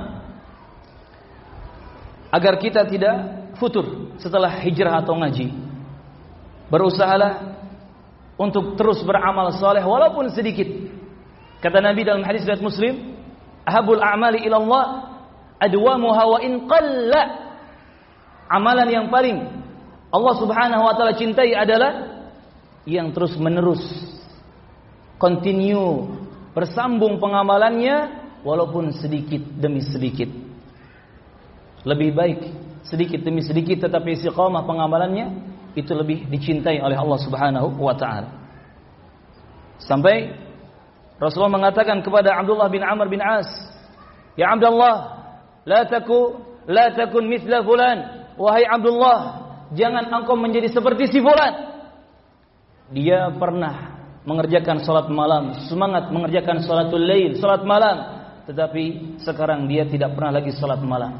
agar kita tidak futur setelah hijrah atau ngaji, berusahalah untuk terus beramal saleh walaupun sedikit. Kata Nabi dalam hadis riwayat Muslim, ahabul a'mali ila Allah adwamuha wa in qalla. Amalan yang paling Allah Subhanahu wa taala cintai adalah yang terus menerus, continue, bersambung pengamalannya walaupun sedikit demi sedikit. Lebih baik sedikit demi sedikit tetapi istiqamah pengamalannya, itu lebih dicintai oleh Allah Subhanahu wa taala. Sampai Rasulullah mengatakan kepada Abdullah bin Amr bin As, "Ya Abdullah, la takun mithla fulan." Wahai Abdullah, jangan engkau menjadi seperti si fulan. Dia pernah mengerjakan salat malam, semangat mengerjakan salatul lail, salat malam, tetapi sekarang dia tidak pernah lagi salat malam.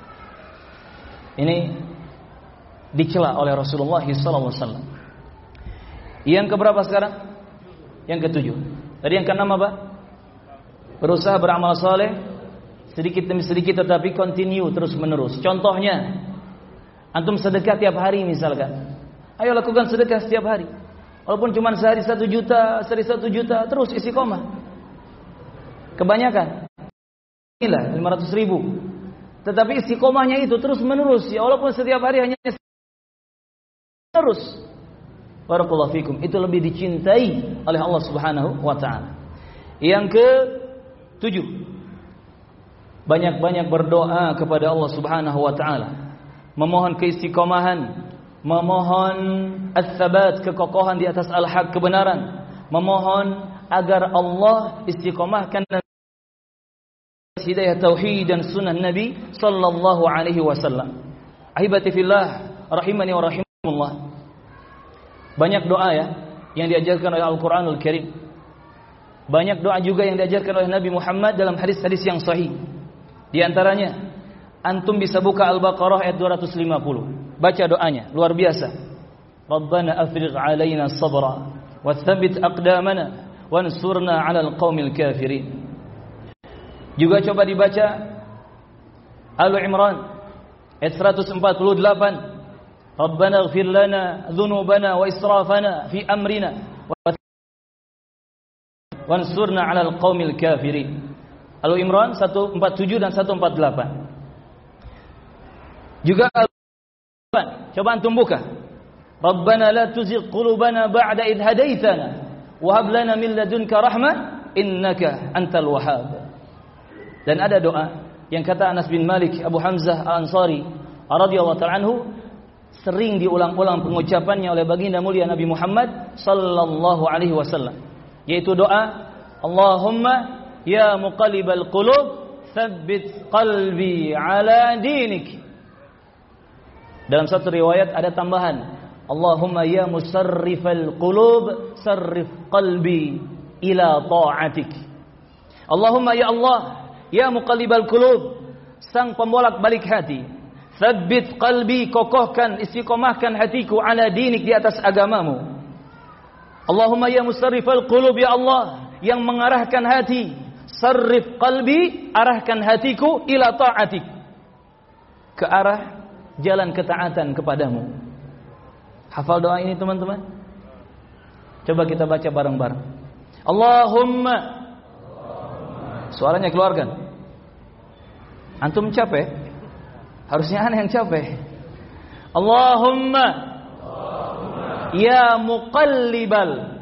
Ini dicela oleh Rasulullah SAW. Yang keberapa sekarang? Yang ketujuh. Tadi yang keenam apa? Berusaha beramal saleh sedikit demi sedikit tetapi continue, terus menerus. Contohnya, antum sedekah tiap hari misalkan. Ayo lakukan sedekah setiap hari. Walaupun cuma sehari 1 juta, sehari 1 juta, terus istiqomah. Kebanyakan inilah 500 ribu. Tetapi istiqomahnya itu terus menerus, ya walaupun setiap hari hanya terus. Barakallahu fikum. Itu lebih dicintai oleh Allah Subhanahu wa taala. Yang ke-7, banyak-banyak berdoa kepada Allah Subhanahu wa taala, memohon keistiqomahan, memohon ats-tsabat, kekokohan di atas al-haq, kebenaran, memohon agar Allah istiqomahkan hidayah tauhid dan sunnah Nabi sallallahu alaihi wasallam. Ahibati fillah rahimani wa rahimakumullah. Banyak doa ya yang diajarkan oleh Al-Qur'anul Karim. Banyak doa juga yang diajarkan oleh Nabi Muhammad dalam hadis-hadis yang sahih. Di antaranya, antum bisa buka Al-Baqarah ayat 250. Baca doanya, luar biasa. Rabbana afrigh 'alaina sabra wa tsabbit aqdamana wansurna 'alal qaumil kafirin. Juga coba dibaca Al-Imran ayat 148. Rabbana ighfir lana dhunubana wa israfana fi amrina wansurna 'alal qaumil kafirin. Al-Imran 147 dan 148. Juga coba antum buka. Rabbana la tuzigh qulubana ba'da idh hadaitana wa hab lana min ladunka rahmah innaka antal wahhab. Dan ada doa yang kata Anas bin Malik Abu Hamzah Al-Ansari radhiyallahu ta'ala anhu, sering diulang-ulang pengucapannya oleh baginda mulia Nabi Muhammad sallallahu alaihi wasallam, yaitu doa Allahumma ya muqallibal qulub tsabbit qalbi ala dinik. Dalam satu riwayat ada tambahan, Allahumma ya musarrifal qulub sarrif qalbi ila ta'atik. Allahumma ya Allah, ya muqallibal qulub, sang pembolak balik hati, Tsabbit qalbi, kokohkan, istiqomahkan hatiku ala dinik, di atas agamamu. Allahumma ya musarrifal qulub, ya Allah yang mengarahkan hati, sarrif qalbi, arahkan hatiku ila ta'atik, ke arah jalan ketaatan kepadamu. Hafal doa ini teman-teman? Coba kita baca bareng-bareng. Allahumma, suaranya keluarkan. Antum capek? Harusnya ana yang capek. Allahumma ya muqallibal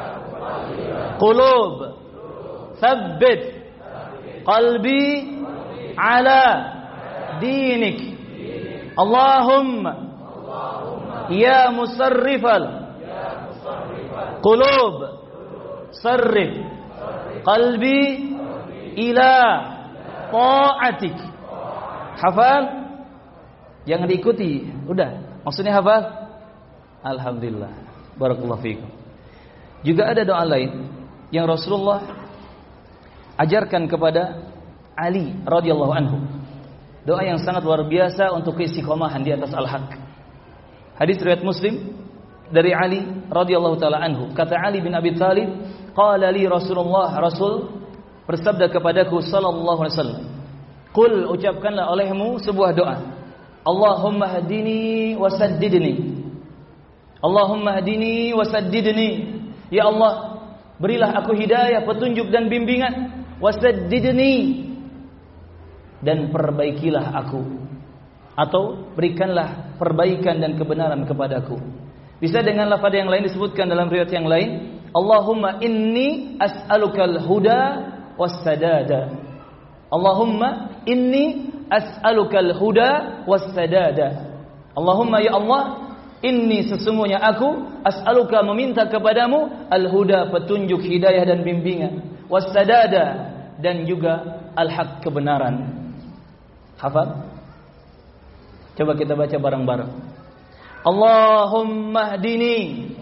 qulub tsabbit qalbi ala dinik. Allahumma ya musarrifal qulub sarrif qalbi ila ta'atik. Hafal? Jangan diikuti, udah. Maksudnya hafal? Alhamdulillah. Barakallahu fiikum. Juga ada doa lain yang Rasulullah ajarkan kepada Ali radhiyallahu anhu. Doa yang sangat luar biasa untuk keistiqomahan di atas al-haq. Hadis riwayat Muslim dari Ali radhiyallahu taala anhu. Kata Ali bin Abi Thalib, qala li Rasulullah, Rasul bersabda kepadaku sallallahu alaihi wasallam, qul, ucapkanlah olehmu sebuah doa. Allahumma hadini wasaddidni. Allahumma hadini wasaddidni. Ya Allah, berilah aku hidayah, petunjuk dan bimbingan. Wasaddidni, dan perbaikilah aku, atau berikanlah perbaikan dan kebenaran kepadaku. Bisa dengan lafaz yang lain disebutkan dalam riwayat yang lain, Allahumma inni as'alukal huda wassadada. Allahumma inni as'alukal huda wassadada. Allahumma ya Allah, inni sesungguhnya aku as'aluka meminta kepadamu al-huda, petunjuk, hidayah dan bimbingan, wassadada, dan juga al-haq, kebenaran. Hafal? Coba kita baca bareng-bareng. Allahumma hdini.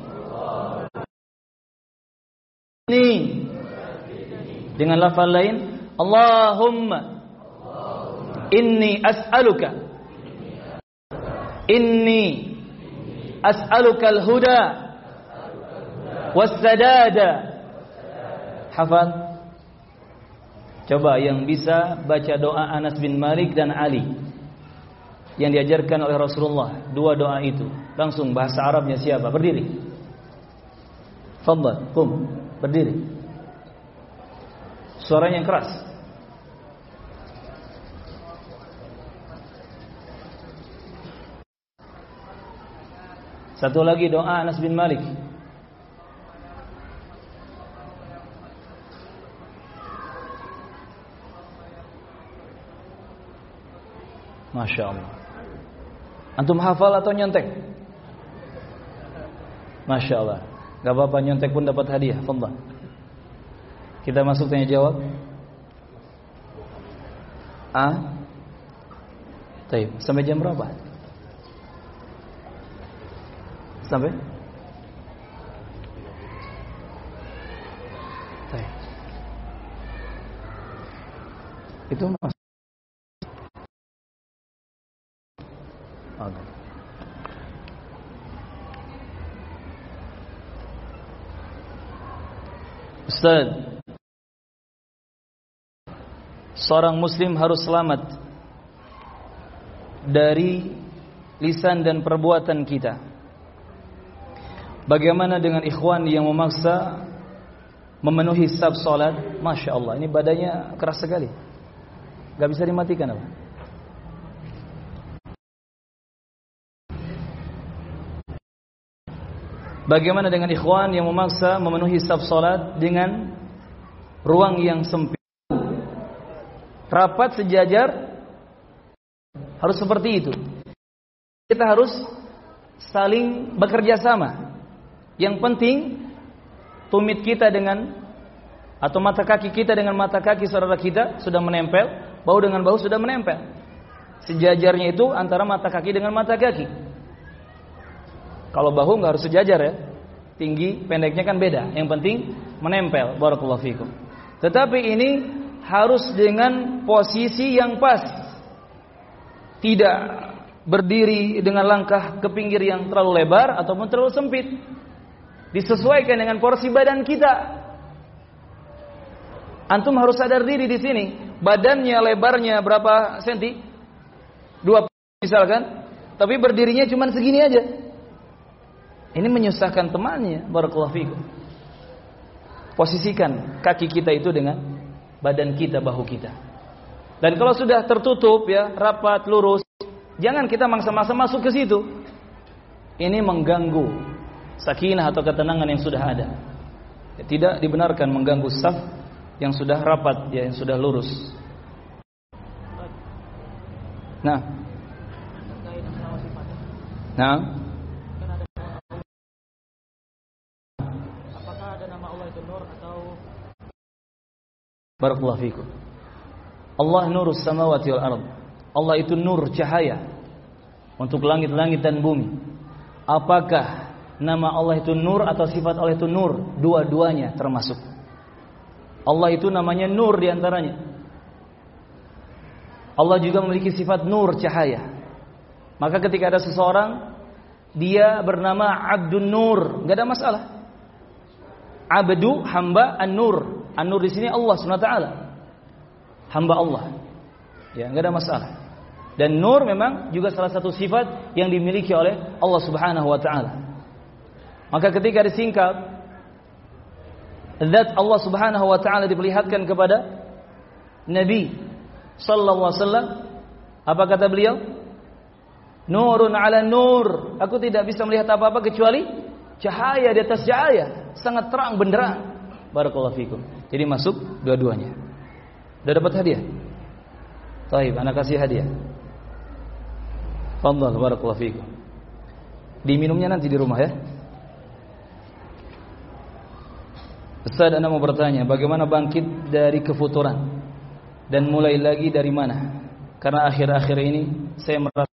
Dengan lafaz lain, Allahumma inni as'aluka al-huda was-sadada. Hafal? Coba yang bisa baca doa Anas bin Malik dan Ali yang diajarkan oleh Rasulullah, dua doa itu. Langsung bahasa Arabnya siapa? Berdiri. Fadhal, qum, berdiri. Suaranya yang keras. Satu lagi doa Anas bin Malik. Masya Allah. Antum hafal atau nyontek? Masya Allah. Gak apa-apa, nyontek pun dapat hadiah. Fadhal. Kita masuk tanya jawab. Baik. Sampai jam berapa? Sampai? Baik. Itu mas. Okay. Ustaz, seorang muslim harus selamat dari lisan dan perbuatan kita. Bagaimana dengan ikhwan yang memaksa memenuhi saf salat? Masya Allah, ini badannya keras sekali, gak bisa dimatikan apa? Bagaimana dengan ikhwan yang memaksa memenuhi saf salat dengan ruang yang sempit, rapat sejajar? Harus seperti itu. Kita harus saling bekerja sama. Yang penting tumit kita dengan, atau mata kaki kita dengan mata kaki saudara kita sudah menempel, bahu dengan bahu sudah menempel. Sejajarnya itu antara mata kaki dengan mata kaki. Kalau bahu nggak harus sejajar ya, tinggi pendeknya kan beda. Yang penting menempel. Barakallahu fikum. Tetapi ini harus dengan posisi yang pas. Tidak berdiri dengan langkah ke pinggir yang terlalu lebar ataupun terlalu sempit. Disesuaikan dengan porsi badan kita. Antum harus sadar diri di sini. Badannya lebarnya berapa senti? 2 misalkan. Tapi berdirinya cuma segini aja. Ini menyusahkan temannya. Barakallahu fikum. Posisikan kaki kita itu dengan badan kita, bahu kita. Dan kalau sudah tertutup ya, rapat, lurus, jangan kita maksa-maksa masuk ke situ. Ini mengganggu sakinah atau ketenangan yang sudah ada. Tidak dibenarkan mengganggu saf yang sudah rapat, ya, yang sudah lurus. Nah, apakah ada nama Allah itu Nur atau? Barakallahu fikum. Allah nurus samawati wal ard. Allah itu nur, cahaya untuk langit-langit dan bumi. Apakah nama Allah itu nur atau sifat Allah itu nur? Dua-duanya termasuk. Allah itu namanya nur diantaranya. Allah juga memiliki sifat nur, cahaya. Maka ketika ada seseorang dia bernama Abdun Nur, enggak ada masalah. Abdu, hamba, an-nur. An-nur di sini Allah SWT. Hamba Allah. Ya, enggak ada masalah. Dan nur memang juga salah satu sifat yang dimiliki oleh Allah Subhanahu wa taala. Maka ketika disingkat zat Allah Subhanahu wa taala diperlihatkan kepada Nabi sallallahu alaihi wasallam, apa kata beliau? Nurun ala nur. Aku tidak bisa melihat apa-apa kecuali cahaya di atas cahaya, sangat terang benderang. Barakallahu fikum. Jadi masuk dua-duanya. Sudah dapat hadiah? Baik, anak kasih hadiah. Fadhal, barakallahu fikum. Diminumnya nanti di rumah ya. Ustaz, Anda mau bertanya, bagaimana bangkit dari kefuturan? Dan mulai lagi dari mana? Karena akhir-akhir ini saya merasa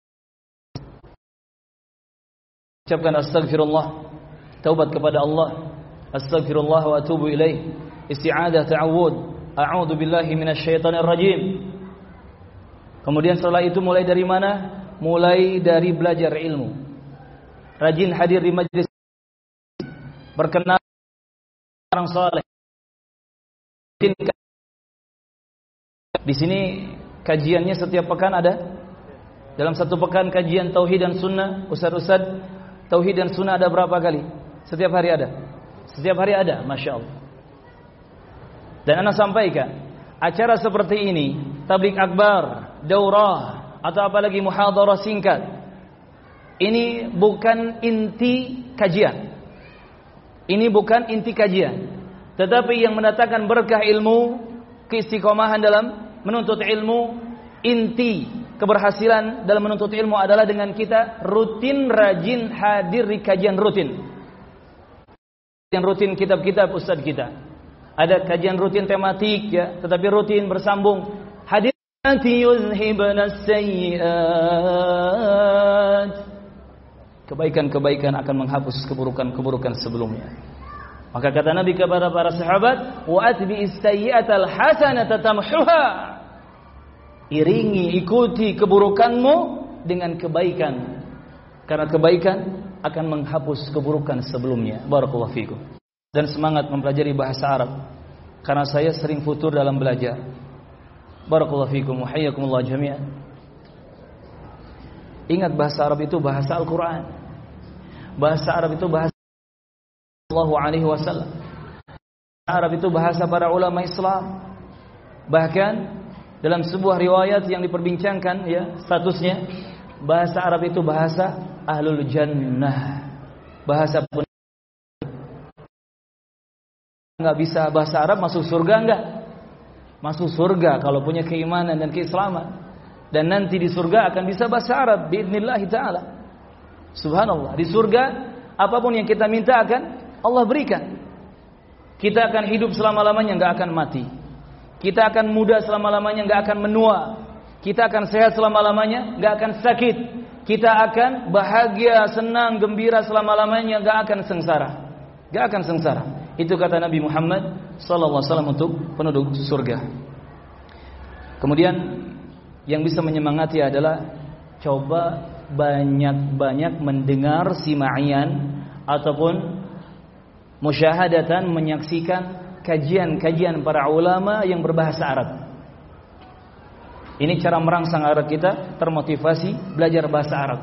ucapkan astagfirullah, taubat kepada Allah, astagfirullah wa atubu ilaih, isti'adah, ta'awud, a'udzu billahi minasyaitonir rajim. Kemudian setelah itu mulai dari mana? Mulai dari belajar ilmu. Rajin hadir di majelis, berkenal orang saleh. Di sini kajiannya setiap pekan ada. Dalam satu pekan kajian tauhid dan sunnah, ustaz-ustaz tauhid dan sunnah ada berapa kali? Setiap hari ada. Setiap hari ada, masya Allah. Dan ana sampaikan, acara seperti ini, tabligh akbar, daurah, atau apalagi muhadharah singkat, ini bukan inti kajian. Ini bukan inti kajian, tetapi yang mendatangkan berkah ilmu, keistiqomahan dalam menuntut ilmu, inti keberhasilan dalam menuntut ilmu adalah dengan kita rutin, rajin hadir di kajian rutin. Yang rutin kitab-kitab ustaz kita. Ada kajian rutin tematik ya, tetapi rutin bersambung. Hadir nanti yuzhibna sayyi'at. Kebaikan-kebaikan akan menghapus keburukan-keburukan sebelumnya. Maka kata Nabi kepada para sahabat, wa atbi'is sayyi'atal hasanata tamhuha. Iringi, ikuti keburukanmu dengan kebaikan. Karena kebaikan akan menghapus keburukan sebelumnya. Barakallahu fikum. Dan semangat mempelajari bahasa Arab. Karena saya sering futur dalam belajar. Barakallahu fikum wa hayyakumullah jami'an. Ingat bahasa Arab itu bahasa Al-Quran. Bahasa Arab itu bahasa Sallallahu alaihi wasallam. Bahasa Arab itu bahasa para ulama Islam. Bahkan dalam sebuah riwayat yang diperbincangkan ya, statusnya bahasa Arab itu bahasa ahlul jannah. Bahasa pun enggak bisa bahasa Arab masuk surga enggak? Masuk surga kalau punya keimanan dan keislaman. Dan nanti di surga akan bisa bahasa Arab biidznillah taala. Subhanallah, di surga apapun yang kita minta akan Allah berikan. Kita akan hidup selama-lamanya, enggak akan mati. Kita akan muda selama-lamanya, enggak akan menua. Kita akan sehat selama-lamanya, enggak akan sakit. Kita akan bahagia, senang, gembira selama-lamanya, enggak akan sengsara. Enggak akan sengsara. Itu kata Nabi Muhammad sallallahu alaihi wasallam untuk penduduk surga. Kemudian yang bisa menyemangati adalah coba banyak-banyak mendengar simaian ataupun musyahadatan, menyaksikan kajian-kajian para ulama yang berbahasa Arab. Ini cara merangsang agar kita termotivasi belajar bahasa Arab.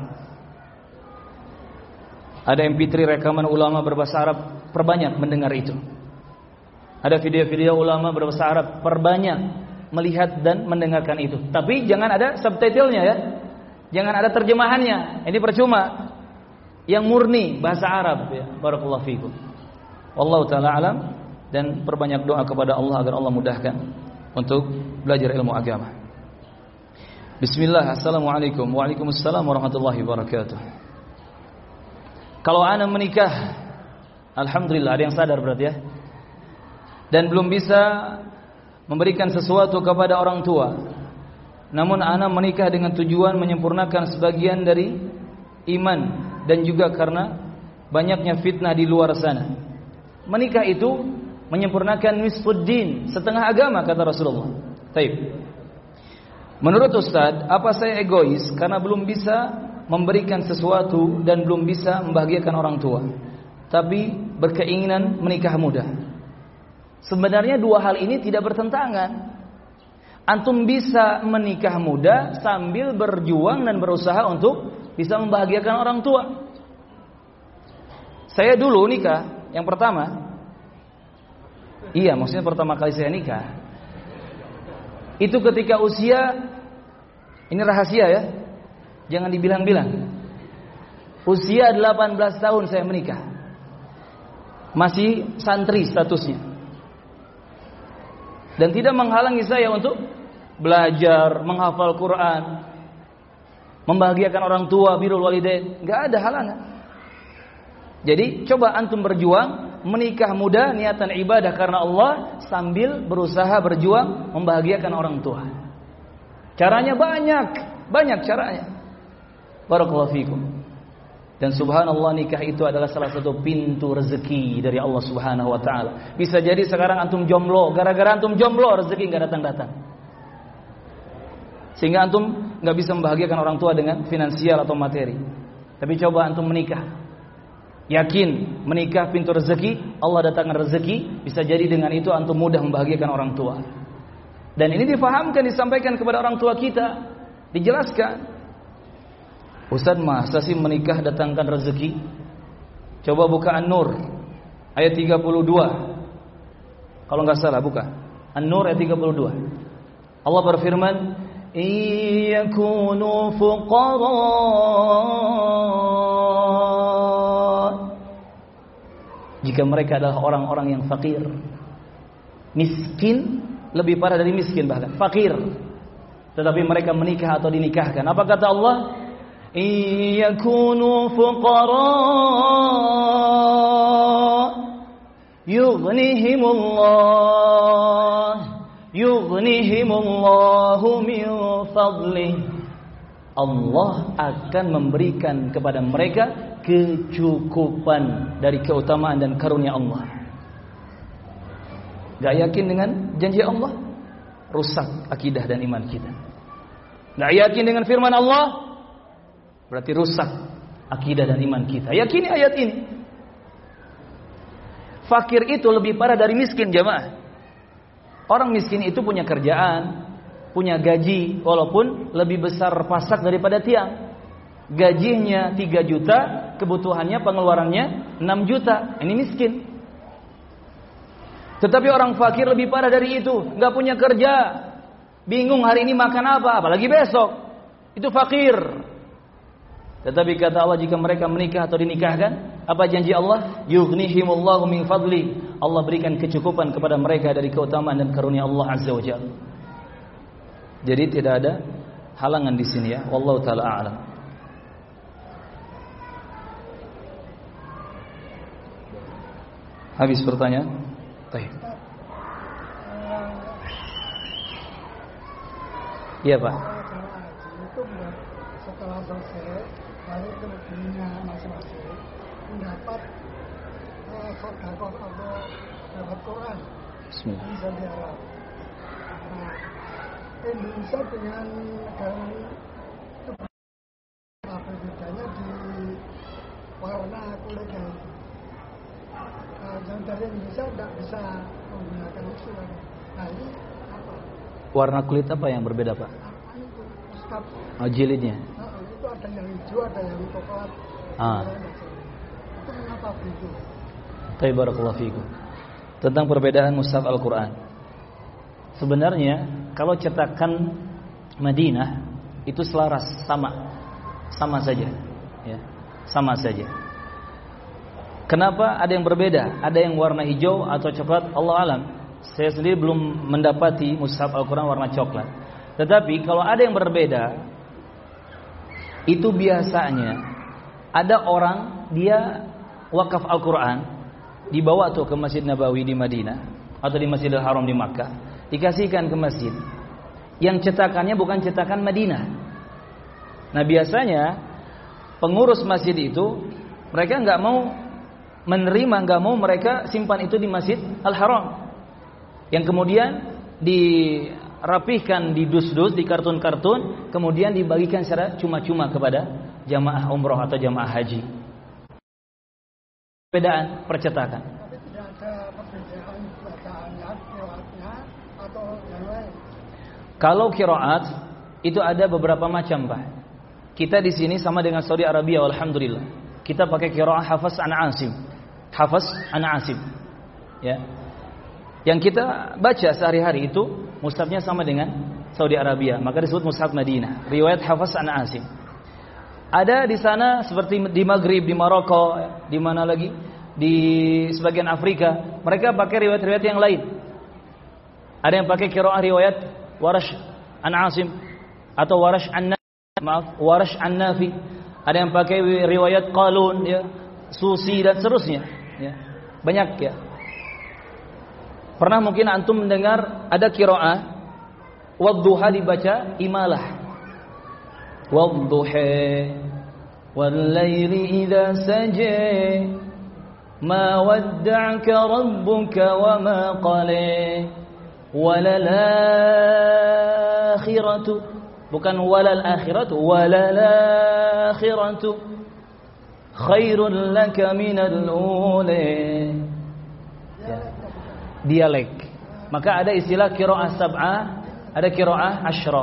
Ada MP3 rekaman ulama berbahasa Arab, perbanyak mendengar itu. Ada video-video ulama berbahasa Arab, perbanyak melihat dan mendengarkan itu. Tapi jangan ada subtitlenya ya. Jangan ada terjemahannya. Ini percuma. Yang murni bahasa Arab ya. Barakallahu fikum. Wallahu taala alam, dan perbanyak doa kepada Allah agar Allah mudahkan untuk belajar ilmu agama. Bismillah. Assalamualaikum. Waalaikumsalam warahmatullahi wabarakatuh. Kalau ana menikah, alhamdulillah ada yang sadar berarti ya. Dan belum bisa memberikan sesuatu kepada orang tua. Namun ana menikah dengan tujuan menyempurnakan sebagian dari iman dan juga karena banyaknya fitnah di luar sana. Menikah itu menyempurnakan nisfuddin, setengah agama kata Rasulullah. Taib. Menurut Ustaz, apa saya egois karena belum bisa memberikan sesuatu dan belum bisa membahagiakan orang tua, tapi berkeinginan menikah muda? Sebenarnya dua hal ini tidak bertentangan. Antum bisa menikah muda sambil berjuang dan berusaha untuk bisa membahagiakan orang tua. Saya dulu nikah, yang pertama, iya maksudnya pertama kali saya nikah, itu ketika usia, ini rahasia ya, jangan dibilang-bilang. Usia 18 tahun saya menikah. Masih santri statusnya. Dan tidak menghalangi saya untuk belajar, menghafal Quran, membahagiakan orang tua, birrul walidain, enggak ada halangan. Jadi coba antum berjuang, menikah muda, niatan ibadah karena Allah sambil berusaha berjuang membahagiakan orang tua. Caranya banyak caranya. Barakallahu fikum. Dan subhanallah, nikah itu adalah salah satu pintu rezeki dari Allah Subhanahu wa taala. Bisa jadi sekarang antum jomblo, gara-gara antum jomblo rezeki enggak datang-datang. Sehingga antum enggak bisa membahagiakan orang tua dengan finansial atau materi. Tapi coba antum menikah. Yakin menikah pintu rezeki, Allah datangkan rezeki, bisa jadi dengan itu antum mudah membahagiakan orang tua. Dan ini difahamkan, disampaikan kepada orang tua kita, dijelaskan. Ustaz, masa sih menikah datangkan rezeki? Coba buka An-Nur ayat 32. Kalau enggak salah buka An-Nur ayat 32. Allah berfirman, "Iyakunu fuqara." Jika mereka adalah orang-orang yang fakir. Miskin, lebih parah dari miskin bahkan, fakir. Tetapi mereka menikah atau dinikahkan. Apa kata Allah? Iyakunu fuqara yughnihimullahu min fadlih. Allah akan memberikan kepada mereka kecukupan dari keutamaan dan karunia Allah. Gak yakin dengan janji Allah, rusak akidah dan iman kita. Gak yakin dengan firman Allah, berarti rusak akidah dan iman kita. Yakini ayat ini. Fakir itu lebih parah dari miskin, jamaah. Orang miskin itu punya kerjaan, punya gaji, walaupun lebih besar pasak daripada tiang. Gajinya 3 juta, kebutuhannya, pengeluarannya 6 juta. Ini miskin. Tetapi orang fakir lebih parah dari itu. Gak punya kerja, bingung hari ini makan apa, apalagi besok. Itu fakir. Tetapi kata Allah, jika mereka menikah atau dinikahkan, apa janji Allah? Yughnihimullahu min fadli. Allah berikan kecukupan kepada mereka dari keutamaan dan karunia Allah Azza wa Jalla. Jadi tidak ada halangan di sini ya. Wallahu taala a'lam. Habis pertanyaan? Baik. Iya Pak. Setelah selesai, baru kemudiannya masing-masing mendapat sedekah atau dapat Quran. Bismillah. Bisa diharap. Nah, Indonesia dengan negara itu kulitnya. Yang dari Indonesia tidak bisa menggunakan itu. Nah ini apa? Warna kulit apa yang berbeda, Pak? Apa itu? Muskap. Jilidnya. Itu ada yang hijau, ada yang coklat. Itu mengapa begitu? Barakallahu fiikum. Tentang perbedaan mushaf Al-Quran. Sebenarnya kalau cetakan Madinah itu selaras, sama saja, ya, sama saja. Kenapa ada yang berbeda? Ada yang warna hijau atau coklat? Allah alam. Saya sendiri belum mendapati mushaf Al-Quran warna coklat. Tetapi kalau ada yang berbeda, itu biasanya ada orang dia wakaf Al-Quran, dibawa tuh ke Masjid Nabawi di Madinah atau di Masjidil Haram di Makkah, dikasihkan ke masjid. Yang cetakannya bukan cetakan Madinah. Nah biasanya pengurus masjid itu mereka nggak mau menerima, nggak mau mereka simpan itu di Masjid Al-Haram, yang kemudian dirapihkan di dus-dus, di kartun-kartun, kemudian dibagikan secara cuma-cuma kepada jamaah umroh atau jamaah haji. Perbedaan percetakan. Tapi tidak ada perbedaan bacaannya, qiraatnya atau yang lain. Kalau qiraat itu ada beberapa macam, Pak. Kita di sini sama dengan Saudi Arabia, alhamdulillah. Kita pakai qiraat Hafs an Asim. Hafs an Asim. Ya. Yang kita baca sehari-hari itu mushafnya sama dengan Saudi Arabia, maka disebut mushaf Madinah. Riwayat Hafs an Asim. Ada di sana seperti di Maghrib, di Maroko, di mana lagi? Di sebagian Afrika, mereka pakai riwayat-riwayat yang lain. Ada yang pakai qiraat riwayat Warash an Asim atau Warash an Nafi. Ada yang pakai riwayat Qalun, ya, Susi dan seterusnya, ya. Banyak, ya. Pernah mungkin antum mendengar ada qiraat wadduha dibaca imalah. Wadduha wal laili idza saja ma wadda'aka rabbuka wa ma qala walal akhiratu, bukan walal akhiratu, walal akhiratu khairul laka minal ula. Dialek. Maka ada istilah qiraah sab'ah, ada qiraah asyra.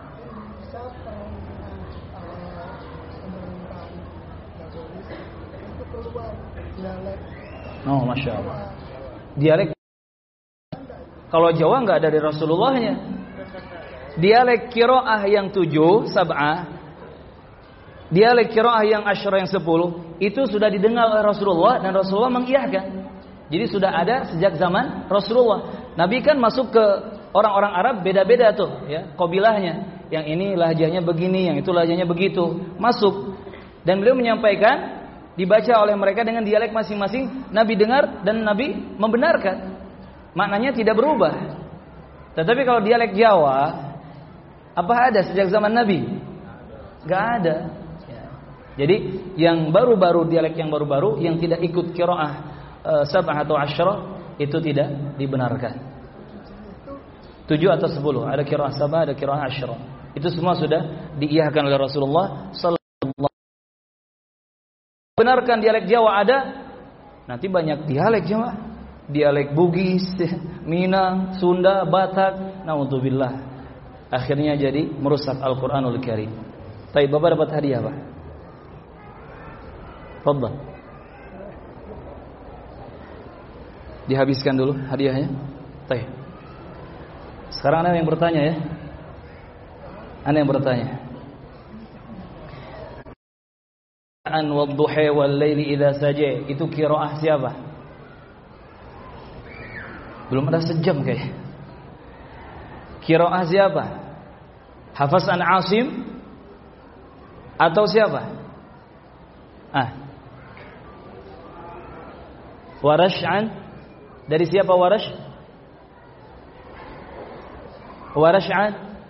Oh, Masya Allah. Dialek. Kalau Jawa nggak ada dari Rasulullahnya. Dialek qiraah yang 7, sab'ah, dialek qiraah yang asyra yang 10, itu sudah didengar oleh Rasulullah dan Rasulullah mengiyahkan. Jadi sudah ada sejak zaman Rasulullah. Nabi kan masuk ke orang-orang Arab beda-beda tuh, ya, kabilahnya. Yang ini lahjahnya begini, yang itu lahjahnya begitu. Masuk. Dan beliau menyampaikan, dibaca oleh mereka dengan dialek masing-masing. Nabi dengar dan Nabi membenarkan. Maknanya tidak berubah. Tetapi kalau dialek Jawa, apa ada sejak zaman Nabi? Gak ada. Ya. Jadi yang baru-baru, dialek yang baru-baru, yang tidak ikut qiraah sab'ah atau asyra, itu tidak dibenarkan. 7 atau 10, ada qiraah sab'ah, ada qiraah asyra. Itu semua sudah diiyahkan oleh Rasulullah sallallahu alaihi wasallam. Benarkan dialek Jawa ada, nanti banyak dialek Jawa. Dialek Bugis, Minang, Sunda, Batak, naudzubillah. Akhirnya jadi merusak Al-Qur'anul Karim. Baik, Bapak dapat hadiah, Pak. Fadhal. Dihabiskan dulu hadiahnya. Baik. Sekarang Anda yang bertanya, ya. Anda yang bertanya. An wadduha wal laili idza saja, itu qiraah siapa? Belum ada sejam kayak. Qiraah siapa? Hafs an Asim atau siapa? Warash an, dari siapa Warash? Warash an,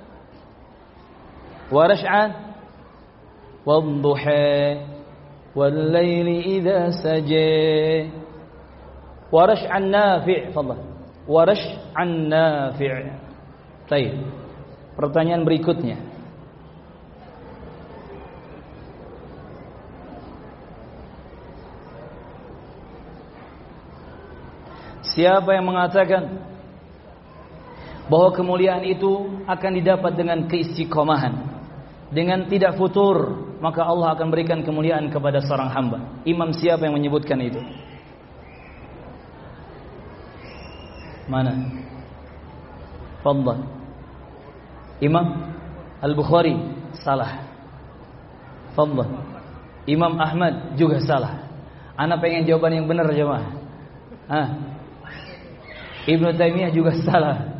Warash an wadduha wal laili idza saja. Warash an Nafi', fadhal. Warash an Nafi'. Baik. Pertanyaan berikutnya. Siapa yang mengatakan bahwa kemuliaan itu akan didapat dengan keistiqomahan, dengan tidak futur, maka Allah akan berikan kemuliaan kepada seorang hamba. Imam siapa yang menyebutkan itu? Mana? Fadhal. Imam Al-Bukhari salah. Fadhal. Imam Ahmad juga salah. Ana pengen jawaban yang benar jemaah. Ibnu Taimiyah juga salah.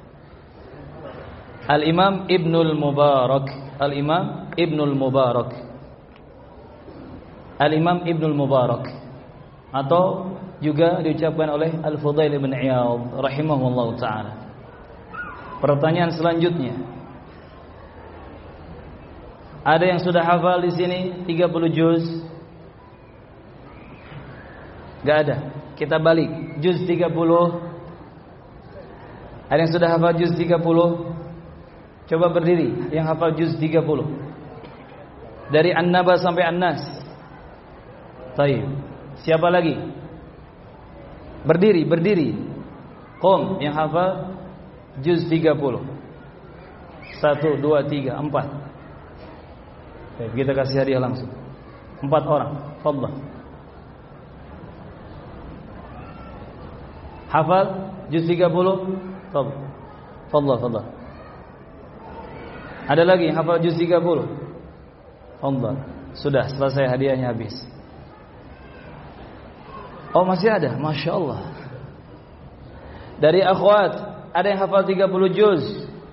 Al-Imam Ibnul Mubarak. Al-Imam Ibnul Mubarak. Al-Imam Ibnul Mubarak. Atau juga diucapkan oleh Al-Fudail bin Iyad rahimahullah ta'ala. Pertanyaan selanjutnya. Ada yang sudah hafal di sini 30 juz? Gak ada. Kita balik. Juz 30. Ada yang sudah hafal juz 30? Coba berdiri. Yang hafal juz 30. Dari An-Naba sampai An-Nas. Taib. Siapa lagi? Berdiri, berdiri. Qom yang hafal juz 30. 1, 2, 3, 4. Baik, kita kasih hadiah langsung. 4 orang. Fadhal. Hafal juz 30? Fadhal. Fadhal, fadhal. Ada lagi yang hafal juz 30? Fadhal. Sudah, selesai hadiahnya habis. Oh, masih ada? Masya Allah. Dari akhwat, ada yang hafal 30 juz?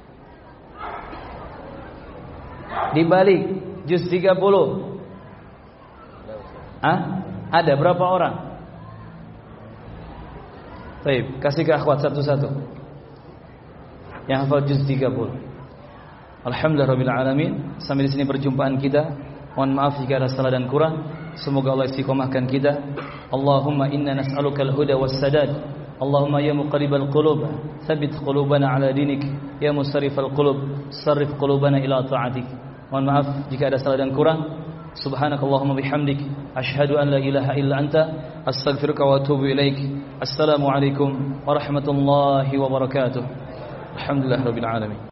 Dibalik juz 30. Ada berapa orang? Baik, kasih ke akhwat satu-satu. Yang hafal juz 30. Alhamdulillahirabbil alamin. Sampai di sini perjumpaan kita. Mohon maaf jika ada salah dan kurang. Semoga Allah istiqomahkan kita. Allahumma inna nas'aluka al-huda was-sadad. Allahumma ya muqallibal qulub, tsabbit qulubana ala dinik. Ya musarrifal qulub, sarrif qulubana ila ta'atik. Mohon maaf jika ada salah dan kurang. Subhanakallahumma bihamdik, asyhadu an la ilaha illa anta, astaghfiruka wa atubu ilaik. Assalamualaikum warahmatullahi wabarakatuh. Alhamdulillahirabbil alamin.